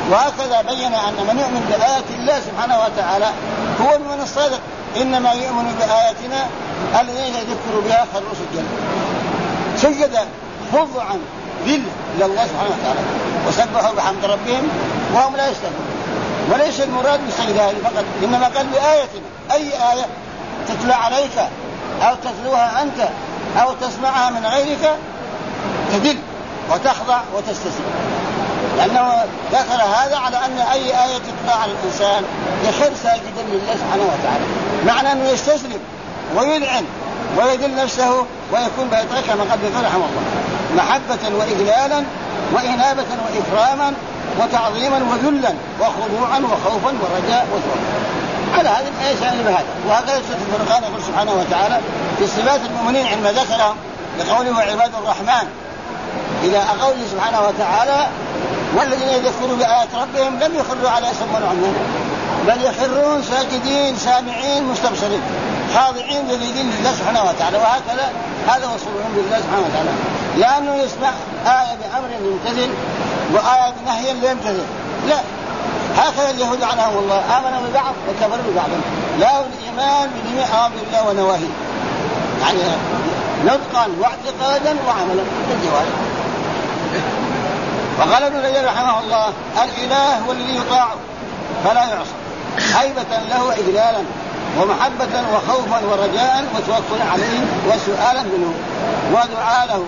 Speaker 1: وهكذا بين أن من يؤمن بآيات الله سبحانه وتعالى هو من الصادق. إنما يؤمن بآياتنا الذين يذكر بها خروا سجدا خضعا ذل لله سبحانه وتعالى وسبحوا بحمد ربهم وهم لا يستكبرون. وليس المراد بالسجدة فقط، إنما قال بآياتنا أي آية تتلى عليك أو تتلوها أنت أو تسمعها من غيرك تذل وتخضع وتستسلم، لأنه ذكر هذا على أن أي آية تتلى على الإنسان يخر ساجدا لله سبحانه وتعالى، معنى أنه يستسلم ويذعن ويذل نفسه ويكون بيترك كما قد ذكر رحمه الله، محبة وإجلالا وإنابة وإكراما وتعظيما وذلا وخضوعا وخوفا ورجاء وتوكل. على هذه الآية سأل بهذا. وهكذا سورة الفرقان يقول سبحانه وتعالى في صفات المؤمنين عندما ذكرهم بقوله وعباد الرحمن إلى قوله سبحانه وتعالى والذين يذكروا بآيات ربهم لم يخروا على سم وعميان بل يخرون ساجدين سامعين مستبصرين خاضعين ذليلين لله سبحانه وتعالى. وهكذا هذا وصولهم بالله سبحانه وتعالى، لأنه يسمع آية بأمر يمتثل وآية بنهي لا يمتثل. لا، هكذا اليهود عنهم الله آمنوا ببعض وكفروا ببعض، لا الإيمان بجميع أوامر الله ونواهيه، يعني نطقا واعتقادا وعملا بالجوارح. وقال ابن رجب رحمه الله الإله هو الذي يطاع فلا يعصى هيبة له وإجلالا ومحبة وخوفا ورجاء وتوكل عليه وسؤالا منه ودعاء له،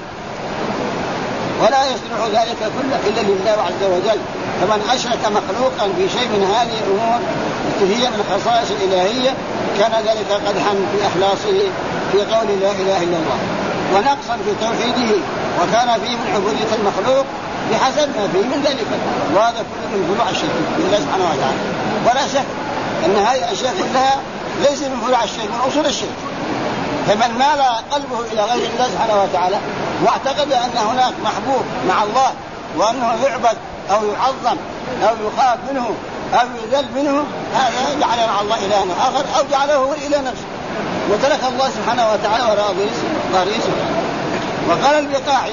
Speaker 1: ولا يصلح ذلك كله إلا لله عز وجل. فمن أشرك مخلوقا في شيء من هذه الأمور التي هي من خصائص الإلهية كان ذلك قدحا في إخلاصه في قول لا إله إلا الله ونقصا في توحيده، وكان فيه من عبودية المخلوق بحسب ما فيه من ذلك، وهذا كله من فروع الشرك بالله سبحانه وتعالى. ولا شك أن هذه الأشياء كلها ليس من فروع الشرك، من أصول الشرك. فمن مال قلبه إلى غير الله سبحانه وتعالى واعتقد أن هناك محبوب مع الله وأنه يعبد أو يعظم أو يخاف منه أو يذل منه، هذا جعل مع الله إلها آخر أو جعله هو إلى نفسه وترك الله سبحانه وتعالى وراء ظهره. وقال البقاعي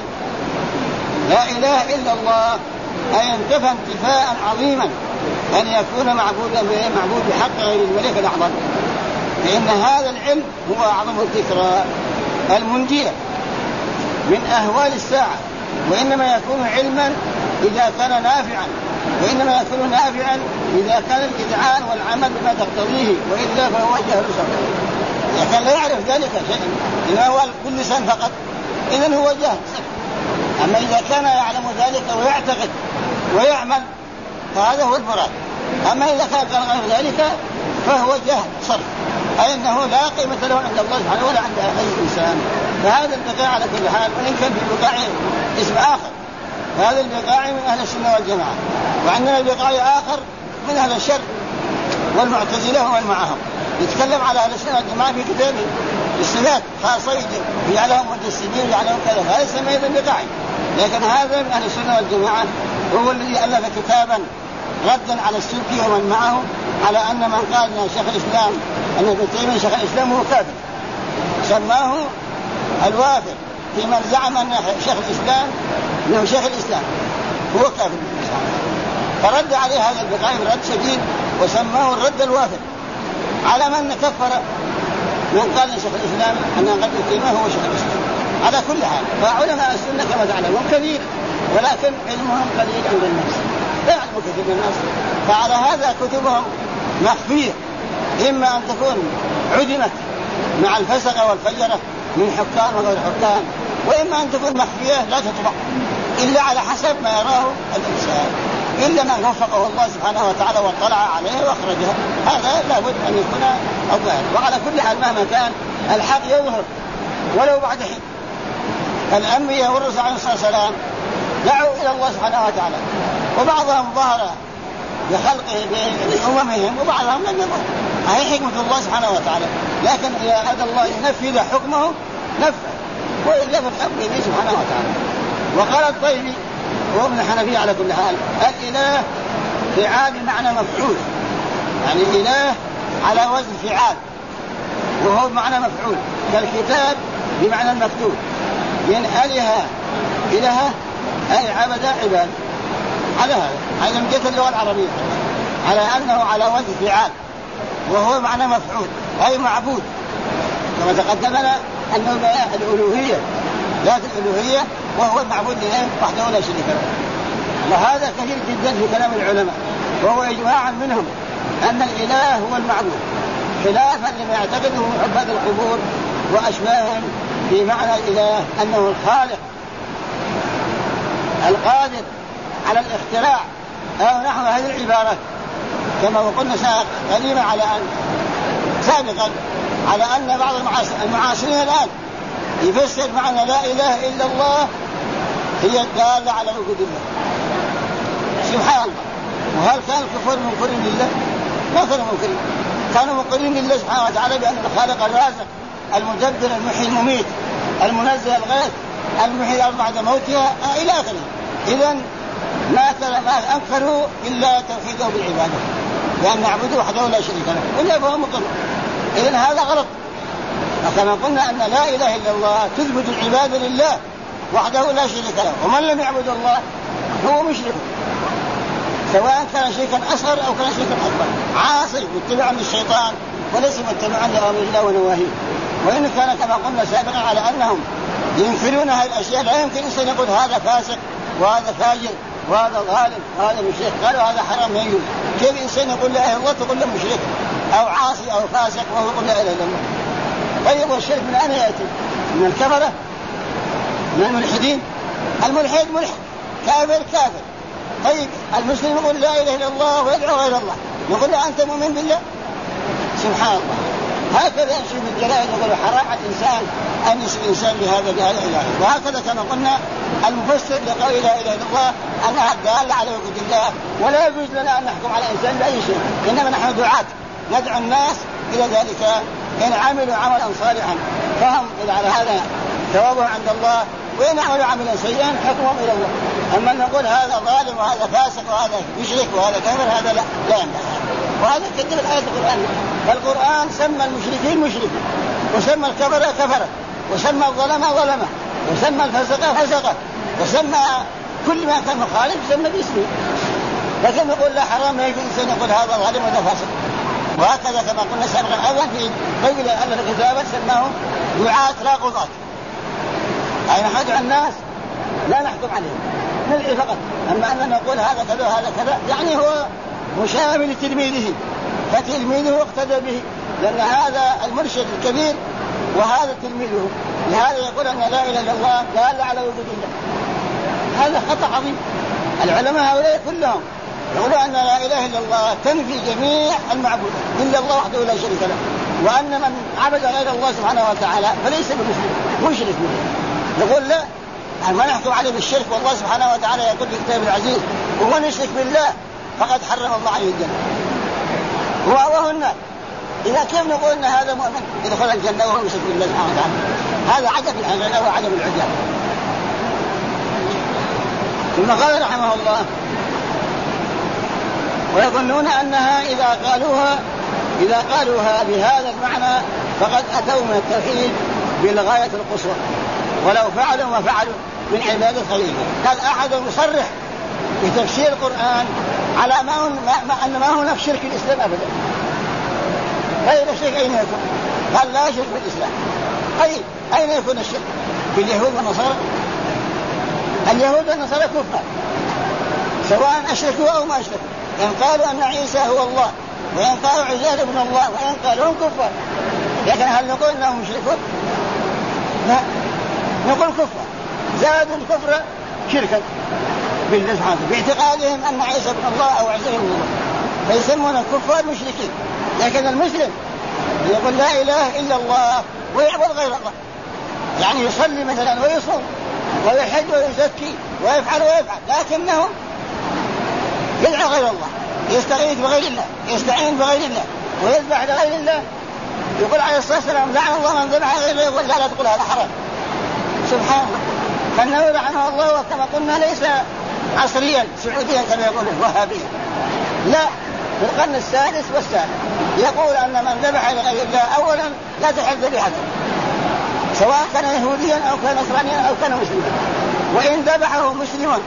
Speaker 1: لا إله إلا الله أي انتفى انتفاء عظيما أن يكون معبود بحق غير الملك الأعظم، لأن هذا العلم هو أعظم الذكرى المنجية من أهوال الساعة، وإنما يكون علما إذا كان نافعا، وإنما يكون نافعا إذا كان الإذعان والعمل بما تقتضيه، وإلا فهو جهل صغير. إذا كان لا يعرف ذلك شيئا إنما هو باللسان فقط إذن هو جهل. أما إذا كان يعلم ذلك ويعتقد ويعمل فهذا هو المراد. أما إذا كان غير ذلك فهو جهل صرف، أي أنه لا قيمة له عند الله سبحانه ولا عند أي إنسان. فهذا البقاع على كل حال، وإن كان في البقاع اسم آخر، هذا البقاع من أهل السنة والجماعة، وعندنا البقاع آخر من أهل الشرك والمعتزلة ومن معهم. يتكلم على أهل السنة والجماعة في كتابه الصفات خاصة يجعلهم مجسدين يجعلهم كذا، هذا يسمى البقاع. لكن هذا من أهل السنة والجماعة هو الذي ألف كتابا ردا على السلكي ومن معه على أن من قال أن شيخ الإسلام أن ابن تيمية شيخ الإسلام هو كافر، سماه الوافر في من زعم أن شيخ الإسلام أنه شيخ الإسلام هو كافر بالإسلام، فرد عليه هذا البقاع رد شديد وسماه الرد الوافر على من كفر من قال أن شيخ الإسلام أن ابن تيمية هو شيخ الإسلام. على كل حال فعلماء السنة كما تعلمون كثير، ولكن علمهم قليل عند الناس، لا يعلم كثير من الناس. فعلى هذا كتبهم مخفية، إما أن تكون عدمت مع الفسقة والفجرة من حكام وغير حكام، وإما أن تكون مخفية لا تطبع إلا على حسب ما يراه الإنسان، إلا من وفقه الله سبحانه وتعالى واطلع عليه وأخرجها، هذا لابد أن يكون أظهر. وعلى كل حال مهما كان الحق يظهر ولو بعد حين. الأنبياء والرسل عليه الصلاة والسلام دعوا إلى الله سبحانه وتعالى، وبعضهم ظهر بخلقه بأممهم وبعضهم لم يظهر، هذه حكمة الله سبحانه وتعالى. لكن إذا أراد الله ينفذ حكمه نفذ، وإلا فالحكم به سبحانه وتعالى. وقال الطيبي وهو ابن الحنفية على كل حال الإله فعال بمعنى مفعول، يعني إله على وزن فعال وهو بمعنى مفعول، كالكتاب بمعنى المكتوب، من أله إله أي عبد عباد، على هذا من جهة اللغة العربية، على أنه على وجه فعال، وهو معنى مفعول أي معبود، كما تقدم لنا أنه الألوهية ذات الألوهية، وهو المعبود وحده لا شريك له. وهذا كثير جدا في كلام العلماء، وهو إجماع منهم أن الإله هو المعبود، خلافا لما يعتقده عباد القبور وأشباههم في معنى الإله أنه الخالق القادر على الاختراع أو نحو هذه العبارات، كما قلنا قديما سابقا على أن بعض المعاصرين الآن يفسر معنى لا إله إلا الله هي الدالة على وجود الله. سبحان الله. وهل كان الكفار منكرين لله؟ ما كانوا منكرين، كانوا منكرين لله سبحانه وتعالى بأن الخالق الرازق المدبر المحيي المميت المنزل الغيث المحيي الأرض بعد موتها إلى آخره. إذن ما أنكروا إلا توحيده بالعبادة، بأن نعبده وحده لا شريك له، ولا فهو مقر. إذن هذا غلط. وكما قلنا أن لا إله إلا الله تثبت العبادة لله وحده لا شريك له، ومن لم يعبد الله هو مشرك، سواء كان شركا أصغر أو كان شركا أكبر، عاصي متبعا للشيطان وليس متبعا لأمر الله ونواهيه. وإن كان كما قلنا سابقا على أنهم ينكرون هذه الأشياء، لا يمكن إنسان يقول هذا فاسق وهذا فاجر وهذا ظالم وهذا مشرك، قالوا هذا حرام ما يجوز. كيف إنسان يقول لا إله إلا الله تقول له مشرك أو عاصي أو فاسق وهو يقول لا إله إلا الله؟ طيب والشرك من أين يأتي؟ من الكفرة، من الملحدين. الملحد ملحد، كافر كافر. طيب المسلم يقول لا إله إلا الله ويدعو غير الله، نقول له أنت مؤمن بالله؟ سبحان الله. هكذا يمشي في الجلائد، يقول حرام على الإنسان أن يسب الإنسان بهذا الإله. وهكذا كما قلنا المفسر لقول لا إله إلا الله أنها دالة على وجود الله، ولا يجوز لنا أن نحكم على إنسان بأي شيء، إنما نحن دعاة ندعو الناس إلى ذلك. إن عملوا عملا صالحا فهم على هذا ثوابه عند الله، وإن عملوا عملا سيئا حكمهم إلى الله. أما نقول هذا ظالم وهذا فاسق وهذا يشرك وهذا كافر، هذا لا ينبغي. وهذا كذب الآية القرآن. فالقرآن سمى المشركين مشركين، وسمى الكفرة كفرة، وسمى الظلمة ظلمة، وسمى الفسقة فسقة، وسمى كل ما كان مخالف سمى باسمه. لكن نقول لا حرام، لا يجوز إنسان يقول هذا ظالم وهذا فاسق. وهكذا كما قلنا سابقا أيضا في قول أن الكتاب سماهم دعاة لا قضاة، أي ندعو الناس لا نحكم عليهم، ندعي فقط. أما أن نقول هذا كذا هذا كذا يعني هو مشابه لتلميذه، فتلميذه اقتدى به، لأن هذا المرشد الكبير وهذا تلميذه. لهذا يقول أن لا إله إلا الله دال على وجود الله. هذا خطأ عظيم. العلماء هؤلاء كلهم يقولون أن لا إله إلا الله تنفي جميع المعبودات إلا الله وحده لا شريك له، وأن من عبد غير الله سبحانه وتعالى فليس بمسلم، مشرك به. يقول لا، ما نحكم عليه بالشرك، والله سبحانه وتعالى يقول في كتاب العزيز ومن يشرك بالله فقد حرم الله عليه الجنة وهو النار. إذا كيف نقول أن هذا مؤمن يدخل الجنة وهو يشرك بالله سبحانه وتعالى؟ هذا عدم العقل وعدم العجاب. ثم قال رحمه الله ويظنون أنها إذا قالوها بهذا المعنى فقد أتوا من التوحيد بالغاية القصوى، ولو فعلوا ما فعلوا من عبادة خليل. قال أحد يصرح بتفسير القرآن على أن ما هو في شرك الإسلام أبدا. غير الشرك أين يكون؟ قال لا شرك في الإسلام. طيب أين يكون الشرك؟ في اليهود والنصارى؟ اليهود والنصارى كفار سواء أشركوا أو ما أشركوا، إن قالوا أن عيسى هو الله، وإن قالوا عزير ابن الله، وإن قالوا هم كفار. لكن هل نقول أنهم مشركون؟ لا، نقول كفار، زادوا الكفر شركا بالله سبحانه باعتقادهم أن عيسى ابن الله أو عزير ابن الله، فيسمون الكفار مشركين. لكن المسلم يقول لا إله إلا الله ويعبد غير الله، يعني يصلي مثلا ويصوم ويحج ويزكي ويفعل لكنه يدعو غير الله، يستغيث بغير الله، يستعين بغير الله، ويذبح لغير الله. يقول عليه الصلاة والسلام لعن الله من ذبح غير الله، يقول لا تقول هذا حرام. سبحان الله. فالنووي رحمه الله وكما قلنا ليس عصريا سعوديا كما يقول وهابيا، لا، في القرن السادس والسابع يقول أن من ذبح لغير الله أولا لا تحل ذبيحته، سواء كان يهوديا أو كان نصرانيا أو كان مسلما، وإن ذبحه مسلما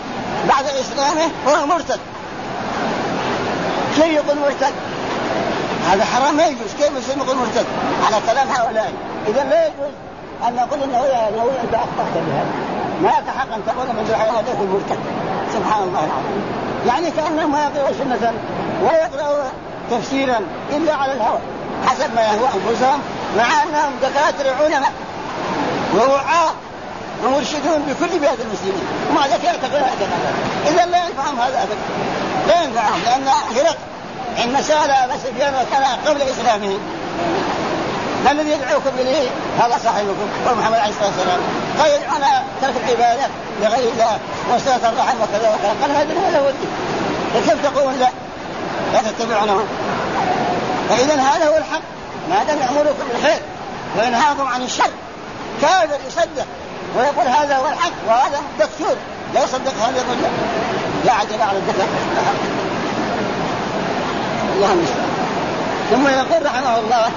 Speaker 2: بعد إسلامه وهو مرتد. كيف يقول مرتد؟ هذا حرام، ما يجوز. كيف مسلم يقول مرتد على كلام هؤلاء؟ إذا لا يجوز أن نقول إنه أنت أخطأت بهذا. ما يتحق أن تقول من دعاء هذا يقول مرتد. سبحان الله العظيم. يعني كأنهم ما يقرأوا سنة ولا يقرأوا تفسيرا إلا على الهوى حسب ما يهوى أنفسهم، مع أنهم دكاترة علماء ووعاظ ومرشدون بكل بلاد المسلمين، ومع ذلك يعتقدون هذا. إذا لا ينفعهم هذا أبدا، لا ينفعهم، لأن هرقل عندما سأل أبا سفيان وكان قبل إسلامه ما الذي يدعوكم إليه؟ هذا صاحبكم ومحمد عليه الصلاة والسلام قال يدعونا ترك العبادة لغير الله وصلة الرحم وكذا وكذا. قال هذا هو الدين، فكيف تقولون لا تتبعونه؟ فإذا هذا هو الحق، ما دام يأمركم بالخير وينهاكم عن الشر. كافر يصدق ويقول هذا هو الحق وهذا دكتور لا يصدق هذا يقول لا عجب على الدكاترة. الله المستعان. ثم يقول رحمه الله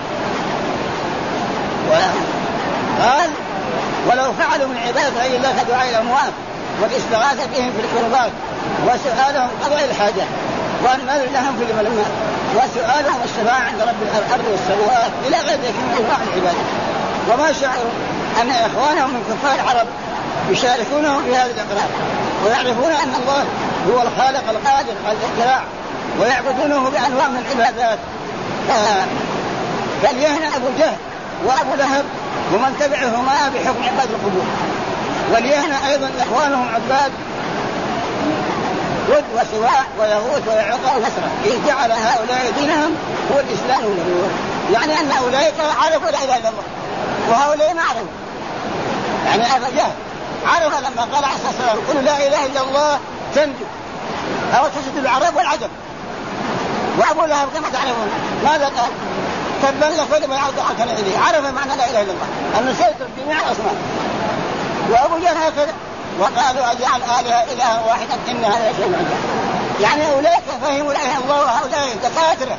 Speaker 2: قال ولو فعلوا من عبادة غير الله كدعاء الأموات والاستغاثة بهم في القربات وسؤالهم قضاء الحاجة والنذر لهم في الملمات وسؤالهم الشفاعة عند رب الأرض والسماوات إلى غير ذلك من أنواع العبادة. وما شعروا أن إخوانهم من كفار العرب يشاركونهم في هذه الأقرار ويعرفون أن الله هو الخالق القادر على الاختراع ويعبدونه بأنواع من العبادات. فليهن أبو جهل وأبو لهب ومن تبعهما بحكم عباد القبور، وليهن أيضا إخوانهم عباد ود وسواع ويغوث ويعوق ونسرا، إذ جعل هؤلاء دينهم هو الإسلام والنبوة. يعني أن أولئك عرفوا لا إله إلا الله وهؤلاء ما عرفوا. يعني أبو جهل عرف لما قال عليه الصلاة والسلام قل لا إله إلا الله تنجو أو تسد العرب والعجم. وأبو لهب كما تعرفون ماذا قال؟ تبا لك ولما يعرض عنك إليه. عرف معنى لا إله إلا الله أنه سيترك جميع الأصنام. وأبو جهل هكذا وقالوا أجعل آلهة إله واحدا إن هذا شيء عجاب. يعني أولئك فهموا لا إله إلا الله وهؤلاء دكاترة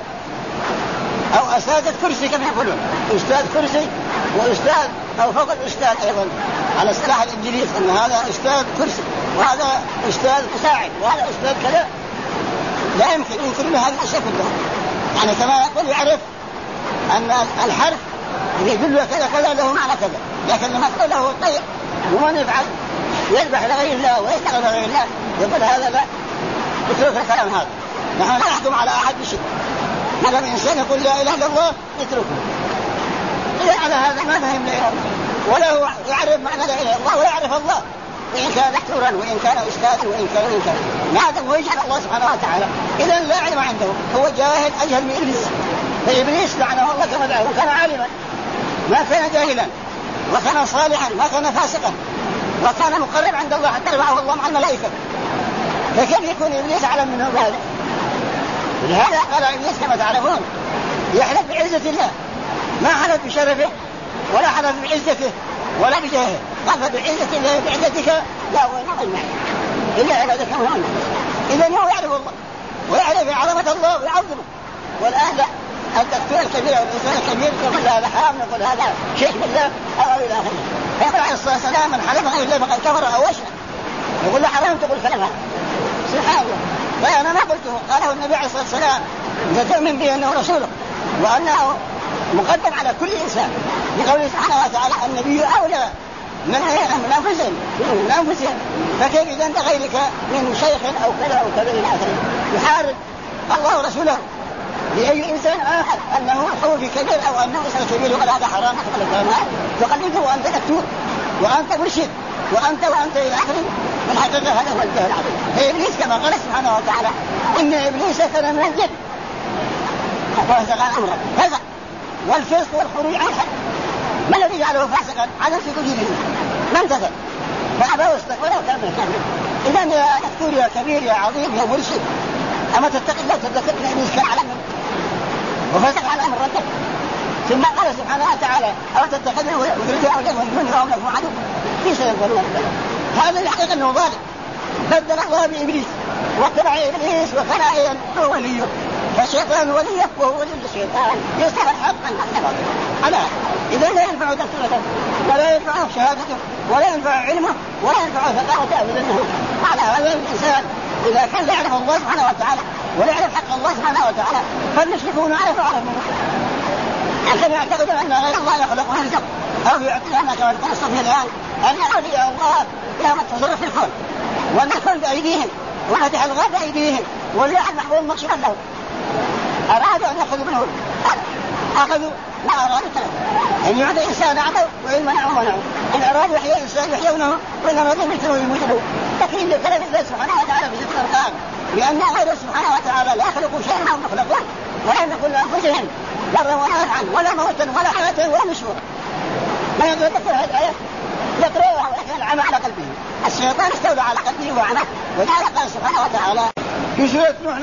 Speaker 2: أو أساتذة كرسي كما يقولون، أستاذ كرسي وأستاذ أو فوق الأستاذ أيضا على اصطلاح الإنجليز أن هذا أستاذ كرسي وهذا أستاذ مساعد وهذا أستاذ كذا. لا يمكن هذا الأشياء كلها. يعني كما يقول يعرف أن الحرف يدل كذا كذا له معنى كذا، لكن لما تقول له طيب ومن يفعل يذبح لغير الله ويشتغل لغير الله يقول هذا لا، اترك الكلام هذا. نحن لا نحكم على أحد بشيء، ما دام إنسان يقول لا إله إلا الله اتركه. إذا على هذا ما فهم لا إله إلا الله ولا هو يعرف معنى لا إله إلا الله ولا يعرف الله، وإن كان دكتورا وإن كان أستاذا وإن كان ما دام هو يجعل الله سبحانه وتعالى إذا لا علم عنده، هو جاهل أجهل من إبليس. فإبليس لعنه الله كما دعاه وكان عالما، ما كان جاهلا وكان صالحا ما كان فاسقا وكان مقرب عند الله حتى رفعه الله مع الملائكة. فكيف يكون إبليس أعلم منه بهذا؟ لهذا قال إبليس كما تعرفون يحلف بعزة الله، ما حلف بشرفه ولا حلف بعزته ولا بجاهه، قال بعزة الله بعزتك لا وين معي إلا عبادك محمد. إذا هو يعرف الله ويعرف عظمة الله ويعظمه. والآن لا، الدكتور الكبير أو الإنسان الكبير يقول هذا حرام نقول هذا شيخ بالله أو إلى آخره. فيقول عليه الصلاة والسلام من حلف غير الله فقد كفر أو أشرك. يقول له حرام تقول كلام سبحان الله. وأنا ما قلته، قاله النبي عليه الصلاة والسلام إذا تؤمن به أنه رسوله وأنه مقدم على كل إنسان بقوله سبحانه وتعالى النبي أولى من أنفسهم. فكيف إذا أنت غيرك من شيخ أو كذا أو كذا إلى آخره يحارب الله ورسوله لأي إنسان آخر أنه خوفي كبير أو أنه إنسان كبير وقال هذا حرام أقبل الكلام تقلده وأنت دكتور وأنت مرشد وأنت إلى آخره. والحقيقة هذا هو الجهل العظيم. إبليس كما قال سبحانه وتعالى إن إبليس كان من الجن ففسق عن أمره فسق والفسق والخروج عن الحق. ما الذي جعله فاسقا؟ عدم سجود لله ما امتثل فأبى واستكبر وكان من الكافرين. إذا يا دكتور يا كبير يا عظيم يا مرشد أما تتقي الله تتذكر أن إبليس كان على وفسق على أمر ربك. ثم قال سبحانه وتعالى أو تتخذوا وتريدوا أولاد ويكونوا لهم لكم عدو في سيقولون هذا الحقيقة أنه ظالم بدل الله بإبليس واتبع إبليس وكان أيضا هو وليه. فالشيطان وليه وهو ولي الشيطان يصبح الحق عن على إذا لا ينفع دكتورته ولا ينفع شهادته ولا ينفع علمه ولا ينفع ثقافته أبدا. على هذا الإنسان إذا كان لا يعرف الله سبحانه وتعالى ولا يعرف حق الله سبحانه وتعالى فالمشركون عرفوا عشان يعتقدون أن غير الله يخلق ويرزق أو يعتقدون كما تقصد في الآن أن أولياء الله لهم التصرف في الكون وأن الكون بأيديهم وفتح الغيب بأيديهم وليعلم محبوب مقصودا له أرادوا أن يأخذوا منه أخذوا ما أرادوا إن يعطي إنسان أعطوا وإن منعوا منعوا إن أرادوا يحيي إنسان يحيونه وإن أرادوا يميتوا يميتوا تكريم لكلام الله سبحانه وتعالى في ذكر القرآن لأن غيره سبحانه وتعالى لا يخلق شيئا هم يخلقون ولا يملكون لأنفسهم ضرا ولا نفعا ولا موتا ولا حياة ولا نشورا ما يقول ذكر هذه الآية يقرأها ولكن العمى على قلبه الشيطان استولى على قلبه وعمى ولهذا قال سبحانه وتعالى
Speaker 1: في سورة نوح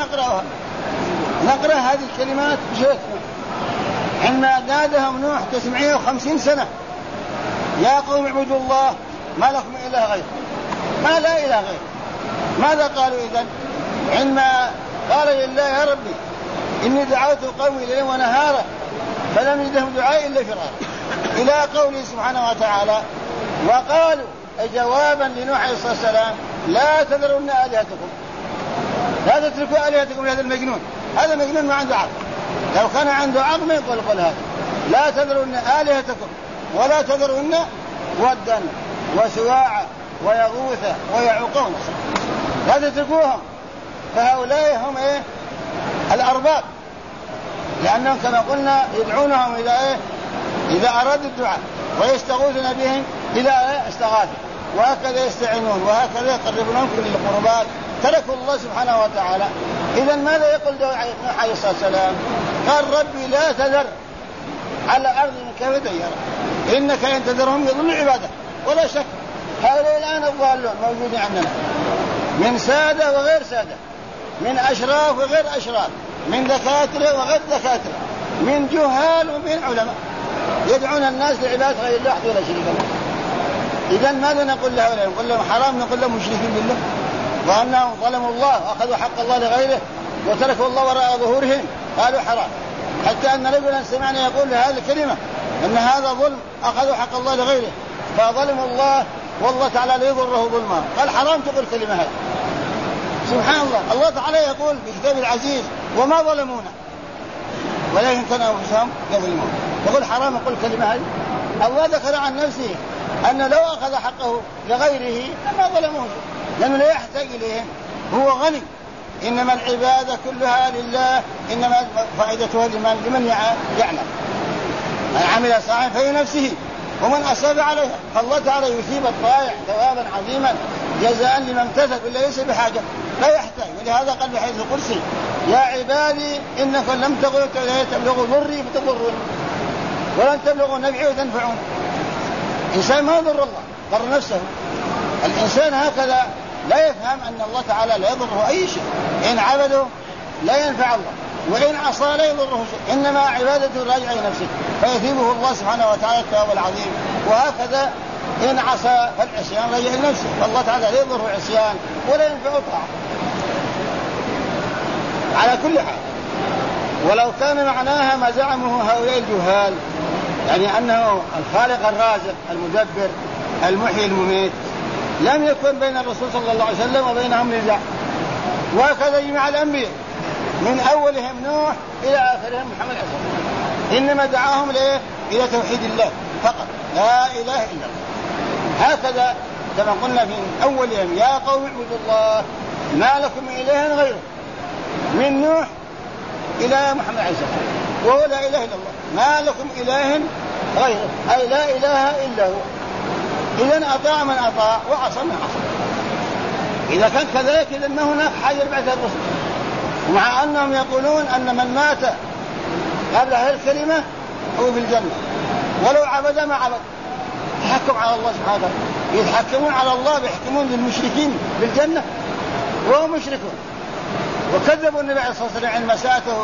Speaker 1: نقرأ هذه الكلمات في سورة نوح عندما نادهم نوح 950 سنة يا قوم اعبدوا الله ما لكم إله غيره ما لا إله غيره. ماذا قالوا إذن عندما قال لله يا ربي إني دعوت قومي ليلا ونهارا فلم يزدهم دعائي إلا فرارا إلى قوله سبحانه وتعالى وقالوا جوابا لنوح عليه الصلاة والسلام لا تذرون آلهتكم لا تتركوا آلهتكم لهذا المجنون. هذا مجنون ما عنده عقل لو كان عنده عقل ما يقول قول هذا لا تذرون آلهتكم ولا تذرون ودا وسواعا ويغوث ويعوق لا تتركوهم فهؤلاء هم الأرباب لأنهم كما قلنا يدعونهم إلى إذا أرادوا الدعاء ويستغوثون بهم إلى استغاثة وهكذا يستعينون وهكذا يقربونهم كل القربات تركوا الله سبحانه وتعالى. إذن ماذا يقول نوح عليه الصلاة والسلام قال ربي لا تذر على أرض كيف ديرا إنك إن تذرهم يضل عبادك. ولا شك هؤلاء الآن الضالون موجودين عندنا من سادة وغير سادة من أشراف وغير أشراف من دكاترة وغير دكاترة من جهال ومن علماء يدعون الناس لعبادة غير الله ولا شريك له. إذن ماذا نقول لهؤلاء نقول لهم حرام نقول لهم مشركين بالله وأنهم ظلموا الله وأخذوا حق الله لغيره وتركوا الله وراء ظهورهم قالوا حرام حتى أن رجلا سمعنا يقول هذه الكلمة أن هذا ظلم أخذوا حق الله لغيره فظلموا الله والله تعالى لا يضره ظلما قال حرام تقول كلمة هذه. سبحان الله الله تعالى يقول في كتاب العزيز وما ظلمونا ولكن كانوا أنفسهم يظلمون يقول حرام يقول كلمة هذه. الله ذكر عن نفسه أن لو أخذ حقه لغيره لما ظلموه لأنه لا يحتاج إليهم هو غني إنما العبادة كلها لله إنما فائدتها لمن يعلم من عمل صالحا فلنفسه ومن أساء عليها فالله تعالى يثيب الطائع ثوابا عظيما جزاء لمن امتثل إلا ليس بحاجة لا يحتاج. ولهذا قال بحديث القدسي يا عبادي إنكم لم تبلغوا ضري فتضرون ولن تبلغوا نفعي وتنفعون. إنسان ما يضر الله ضر نفسه. الإنسان هكذا لا يفهم أن الله تعالى لا يضره أي شيء إن عبده لا ينفع الله وإن عصى لا يضره شيء إنما عبادته راجعة لنفسه فيثيبه الله سبحانه وتعالى الثواب العظيم. وهكذا إن عصى فالعصيان راجع لنفسه فالله تعالى لا يضره عصيان ولا ينفع طاعة على كل حال. ولو كان معناها ما زعمه هؤلاء الجهال يعني أنه الخالق الرازق المدبر المحيي المميت لم يكن بين الرسول صلى الله عليه وسلم وبينهم نزاع. وهكذا جميع الأنبياء من أولهم نوح إلى آخرهم محمد صلى الله عليه وسلم إنما دعاهم إلى توحيد الله فقط لا إله إلا الله. هكذا كما قلنا في أولهم يا قوم اعبدوا الله ما لكم من إله غيره من نوح إلى محمد عليه الصلاة والسلام وهو لا إله إلا الله ما لكم إله غيره أي لا إله إلا هو. إذن أطاع من أطاع وعصى من عصى. إذا كان كذلك إذن ما هناك حاجة لبعث الرسل. ومع أنهم يقولون أن من مات قبل هذه الكلمة هو في الجنة ولو عبد ما عبد تحكم على الله سبحانه وتعالى يتحكمون على الله بيحكمون للمشركين بالجنة وهم مشركون. وكذبوا النبي عليه الصلاة والسلام عندما سأته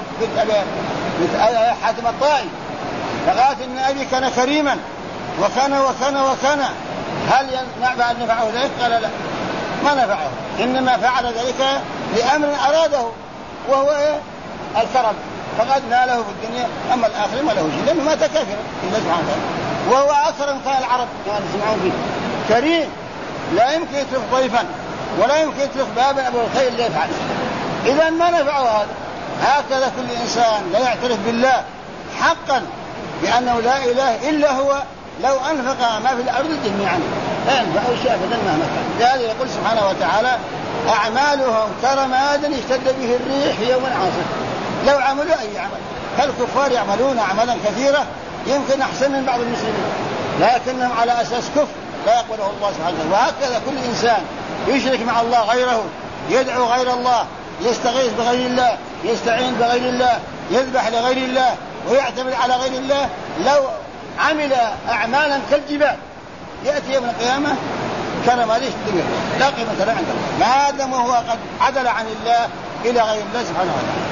Speaker 1: حاتم الطائي فقالت إن أبي كان كريما وكان هل نفعه ذلك؟ قال لا ما نفعه إنما فعل ذلك لأمر أراده وهو الكرم فقد ناله في الدنيا أما الآخر ما له شيء لأنه مات كافرا الله سبحانه وتعالى. وهو أكرم كان العرب يعني سمعون فيه كريم لا يمكن يترك ضيفا ولا يمكن يترك باب أبو الخير اللي يفعل. إذا ما نفعه هذا. هكذا كل إنسان لا يعترف بالله حقا بأنه لا إله إلا هو لو أنفق ما في الأرض جميعا لا ينفعه شيء أبدا مهما كان. لهذا يقول سبحانه وتعالى أعمالهم كرماد اشتد به الريح في يوم عاصف. لو عملوا أي عمل، فالكفار يعملون أعمالا كثيرة يمكن أحسن من بعض المسلمين لكنهم على أساس كفر لا يقبله الله سبحانه وتعالى. وهكذا كل إنسان يشرك مع الله غيره، يدعو غير الله، يستغيث بغير الله، يستعين بغير الله، يذبح لغير الله ويعتمد على غير الله، لو عمل أعمالا كالجبال يأتي يوم القيامة كرماد الدنيا لا قيمة له عنده ما دام هو قد عدل عن الله إلى غير الله سبحانه وتعالى.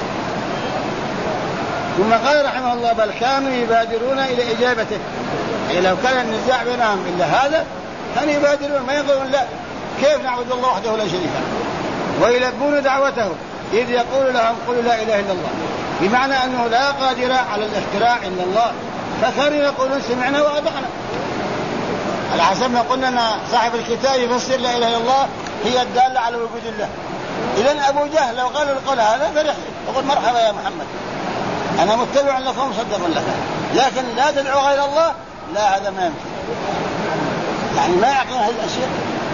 Speaker 1: ثم قال رحمه الله بل كانوا يبادرون إلى إجابته. يعني لو كان النزاع بينهم إلا هذا كانوا يبادرون ما يقولون لا كيف نعبد الله وحده لا شريك له، ويلبون دعوته إذ يقول لهم قولوا لا إله إلا الله، بمعنى أنه لا قادر على الاختراع إلا الله، فكانوا يقولون سمعنا وأطعنا. على حسب ما قلنا أن صاحب الكتاب يفسر لا إله إلا الله هي الدالة على وجود الله. إذن أبو جهل لو قال القول هذا فرح يقول مرحبا يا محمد أنا متبع لكم مصدق لك، لكن لا تدعو غير الله لا هذا ما يمكن، يعني ما يعقل هذه الأشياء.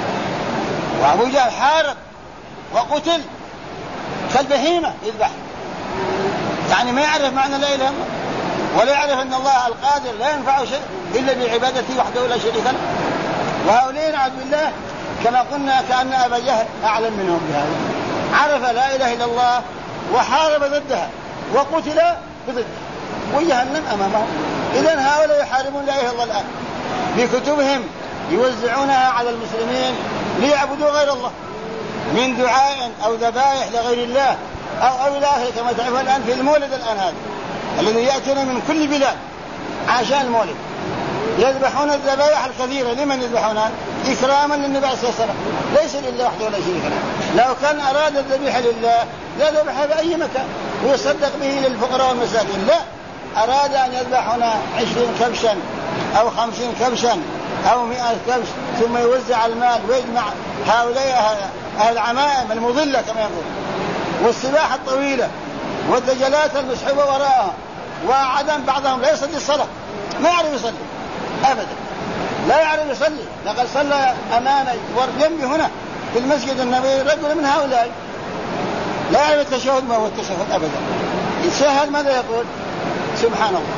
Speaker 1: وأبو جهل حارب وقتل كالبهيمة يذبح، يعني ما يعرف معنى لا إله إلا الله ولا يعرف أن الله القادر لا ينفع شيء إلا بعبادته وحده لا شريك له. وهؤلاء نعوذ بالله كما قلنا كأن أبا جهل أعلم منهم بهذا، عرف لا إله إلا الله وحارب ضدها وقتل بضدها وجهنم أمامهم. إذن هؤلاء يحاربون لا إله إلا الله الآن بكتبهم يوزعونها على المسلمين ليعبدوا غير الله من دعاء أو ذبائح لغير الله أو إلى آخره كما تعرفون الآن في المولد الآن هذا الذي يأتون من كل بلاد عشان المولد يذبحون الذبائح الكثيرة. لمن يذبحونها؟ إكراما للنبي عليه الصلاة والسلام ليس لله وحده ولا شريك له. لو كان أراد الذبيحة لله لا ذبح بأي مكان ويصدق به للفقراء والمساكين، لا أراد أن يذبحنا 20 كبشا أو 50 كبشا أو 100 كبش ثم يوزع المال ويجمع هؤلاء أهل العمائم المضلة كما يقول والسباحة الطويلة والدجلات المسحبة وراءها وعدم بعضهم لا يصلي الصلاة ما يعرف يصلي أبدا لا يعرف يصلي. لقد صلى أمامي وجنبي هنا في المسجد النبوي رجل من هؤلاء لا يعرف التشهد ما هو التشهد أبدا. يتشهد ماذا يقول؟ سبحان الله،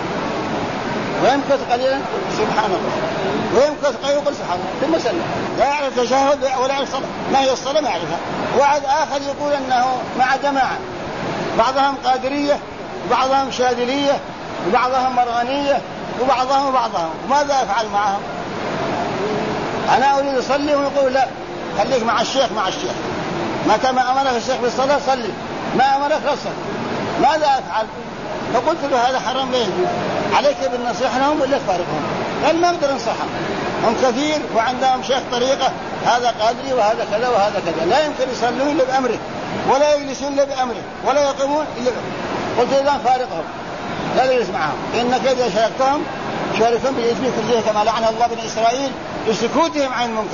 Speaker 1: ويمكث قليلا سبحان الله، ويمكث قليلا يقول سبحان الله ثم سلم. لا يعرف التشهد ولا يعرف الصلاة، ما هي الصلاة ما يعرفها. وعد آخر يقول أنه مع جماعة بعضهم قادرية وبعضهم شاذلية وبعضهم مرغنية وبعضهم ماذا أفعل معهم؟ أنا أريد أصلي ويقول لا خليك مع الشيخ متى ما أمرك الشيخ بالصلاة صلي، ما أمرك لا صلي، ماذا أفعل؟ فقلت له هذا حرام لا يجوز، عليك بالنصيحة لهم ولا تفارقهم، لأن ما أقدر أنصحهم، هم كثير وعندهم شيخ طريقة هذا قادري وهذا كذا وهذا كذا، لا يمكن يصلون إلا بأمره ولا يجلسون إلا بأمره ولا يقومون إلا بأمره. قلت إذا فارقهم لا تجلس معهم إنك إذا شاركتهم شاركهم بالإثم كله كما لعن الله بني إسرائيل لسكوتهم عن المنكر.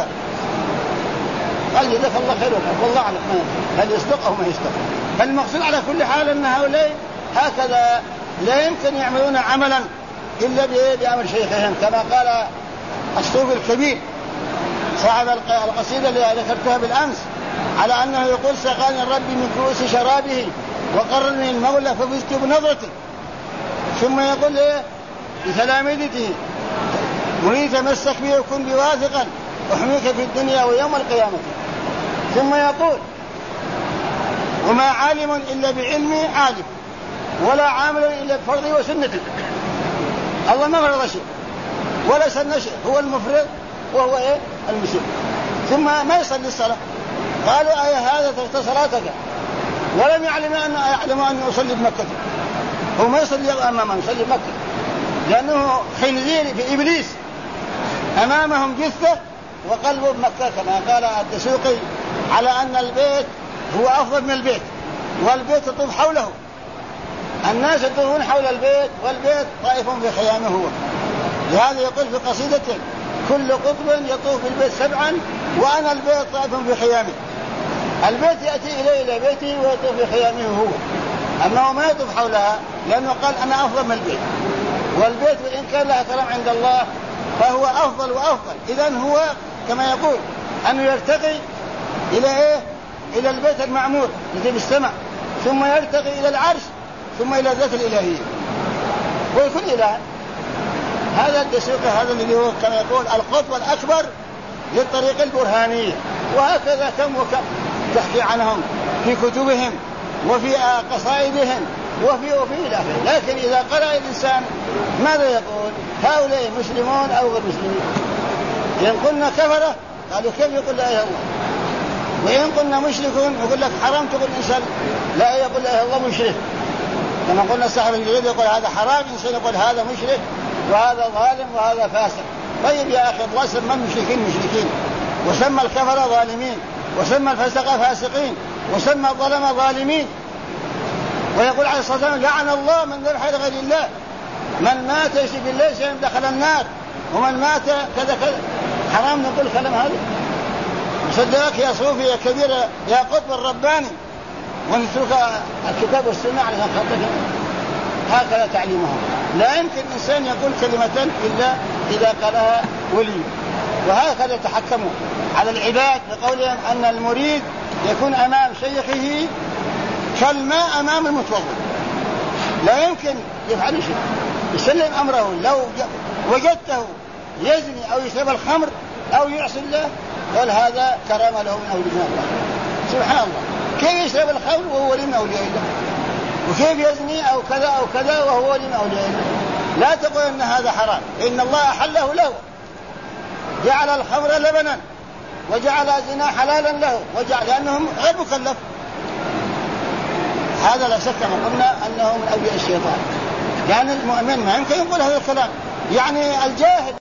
Speaker 1: قال جزاك الله خير والله أعلم هل يصدق أو ما يصدق. فالمقصود على كل حال أن هؤلاء هكذا لا يمكن يعملون عملا إلا بأمر شيخهم كما قال الصوفي الكبير صاحب القصيدة اللي ذكرتها بالأمس على أنه يقول سقاني الرب من كؤوس شرابه وقرني المولى ففزت بنظرته. ثم يقول لتلامذته مريد تمسك بي وكن بواثقا أحميك في الدنيا ويوم القيامة. ثم يقول وما عالم إلا بعلمي عالم ولا عامل إلا بفرضي وسنتي. الله ما فرض شيء ولا سن شيء، هو المفرد وهو المسلم. ثم ما يصلي الصلاة قالوا هذا تركت صلاتك ولم يعلم أن يصلي بمكة. هو ما يصلي أمامه يصلي بمكة لأنه خنزير في إبليس أمامهم جثة وقلبه بمكة كما قال الدسوقي على أن البيت هو أفضل من البيت والبيت يطوف حوله، الناس يطوفون حول البيت والبيت طائف في خيامه هو. لهذا يقول في قصيدته كل قطب يطوف بالبيت 7 وأنا البيت طائف في خيامه. البيت يأتي إلى بيته ويطوف في خيامه هو، أما هو ما يطوف حولها، لأنه قال أنا أفضل من البيت، والبيت وإن كان لها كرم عند الله فهو أفضل وأفضل. إذن هو كما يقول أنه يرتقي إلى إيه؟ إلى البيت المعمور الذي بالسماء، ثم يرتقي إلى العرش، ثم إلى الذات الإلهية، ويكون إله. هذا الدسوقة، هذا الذي هو كما يقول القطب الأكبر للطريق البرهانية. وهكذا كم وكم تحكي عنهم في كتبهم وفي قصائدهم وفي الآخر. لكن إذا قرأ الإنسان ماذا يقول؟ هؤلاء مسلمون أو غير مسلمين. إن قلنا كفرة قالوا كيف يقول لا إله إلا الله، وإن قلنا مشركون يقول لك حرام تقول إنسان لا يقول لا إله إلا الله مشرك. كما قلنا صاحب الجريد يقول هذا حرام، إنسان يقول هذا مشرك وهذا ظالم وهذا فاسق. طيب يا أخي، الله سمى المشركين مشركين، وسمى الكفرة ظالمين، وسمى الفسقة فاسقين، وسمى الظلم ظالمين. ويقول عليه الصلاة والسلام لعن الله من ذبح لغير الله، من مات يشرك بالله شيئا دخل النار، ومن مات كذا كذا. حرام نقول كلام هذا؟ صدقك يا صوفي يا كبير يا قطب الرباني، ونترك الكتاب والسنة على خطك. هكذا تعليمهم. لا يمكن إنسان يقول كلمة إلا إذا قالها ولي. وهكذا يتحكموا على العباد بقولهم أن المريد يكون أمام شيخه كالماء أمام المتوضئ، لا يمكن يفعل شيء، يسلم أمره. لو وجدته يزني أو يشرب الخمر أو يعصي الله قال هذا كرم له من أولياء الله. سبحان الله، كيف يشرب الخمر وهو ولي من أولياء الله؟ وكيف يزني أو كذا أو كذا وهو ولي من أولياء الله؟ لا تقول أن هذا حرام، إن الله أحله له، جعل الخمر لبنا وجعل الزنا حلالا له، وجعل لأنهم غير مكلف. هذا لا شك ما قلنا أنه من أولياء الشيطان، يعني المؤمن ما يمكن يقول هذا الكلام. يعني الجاهل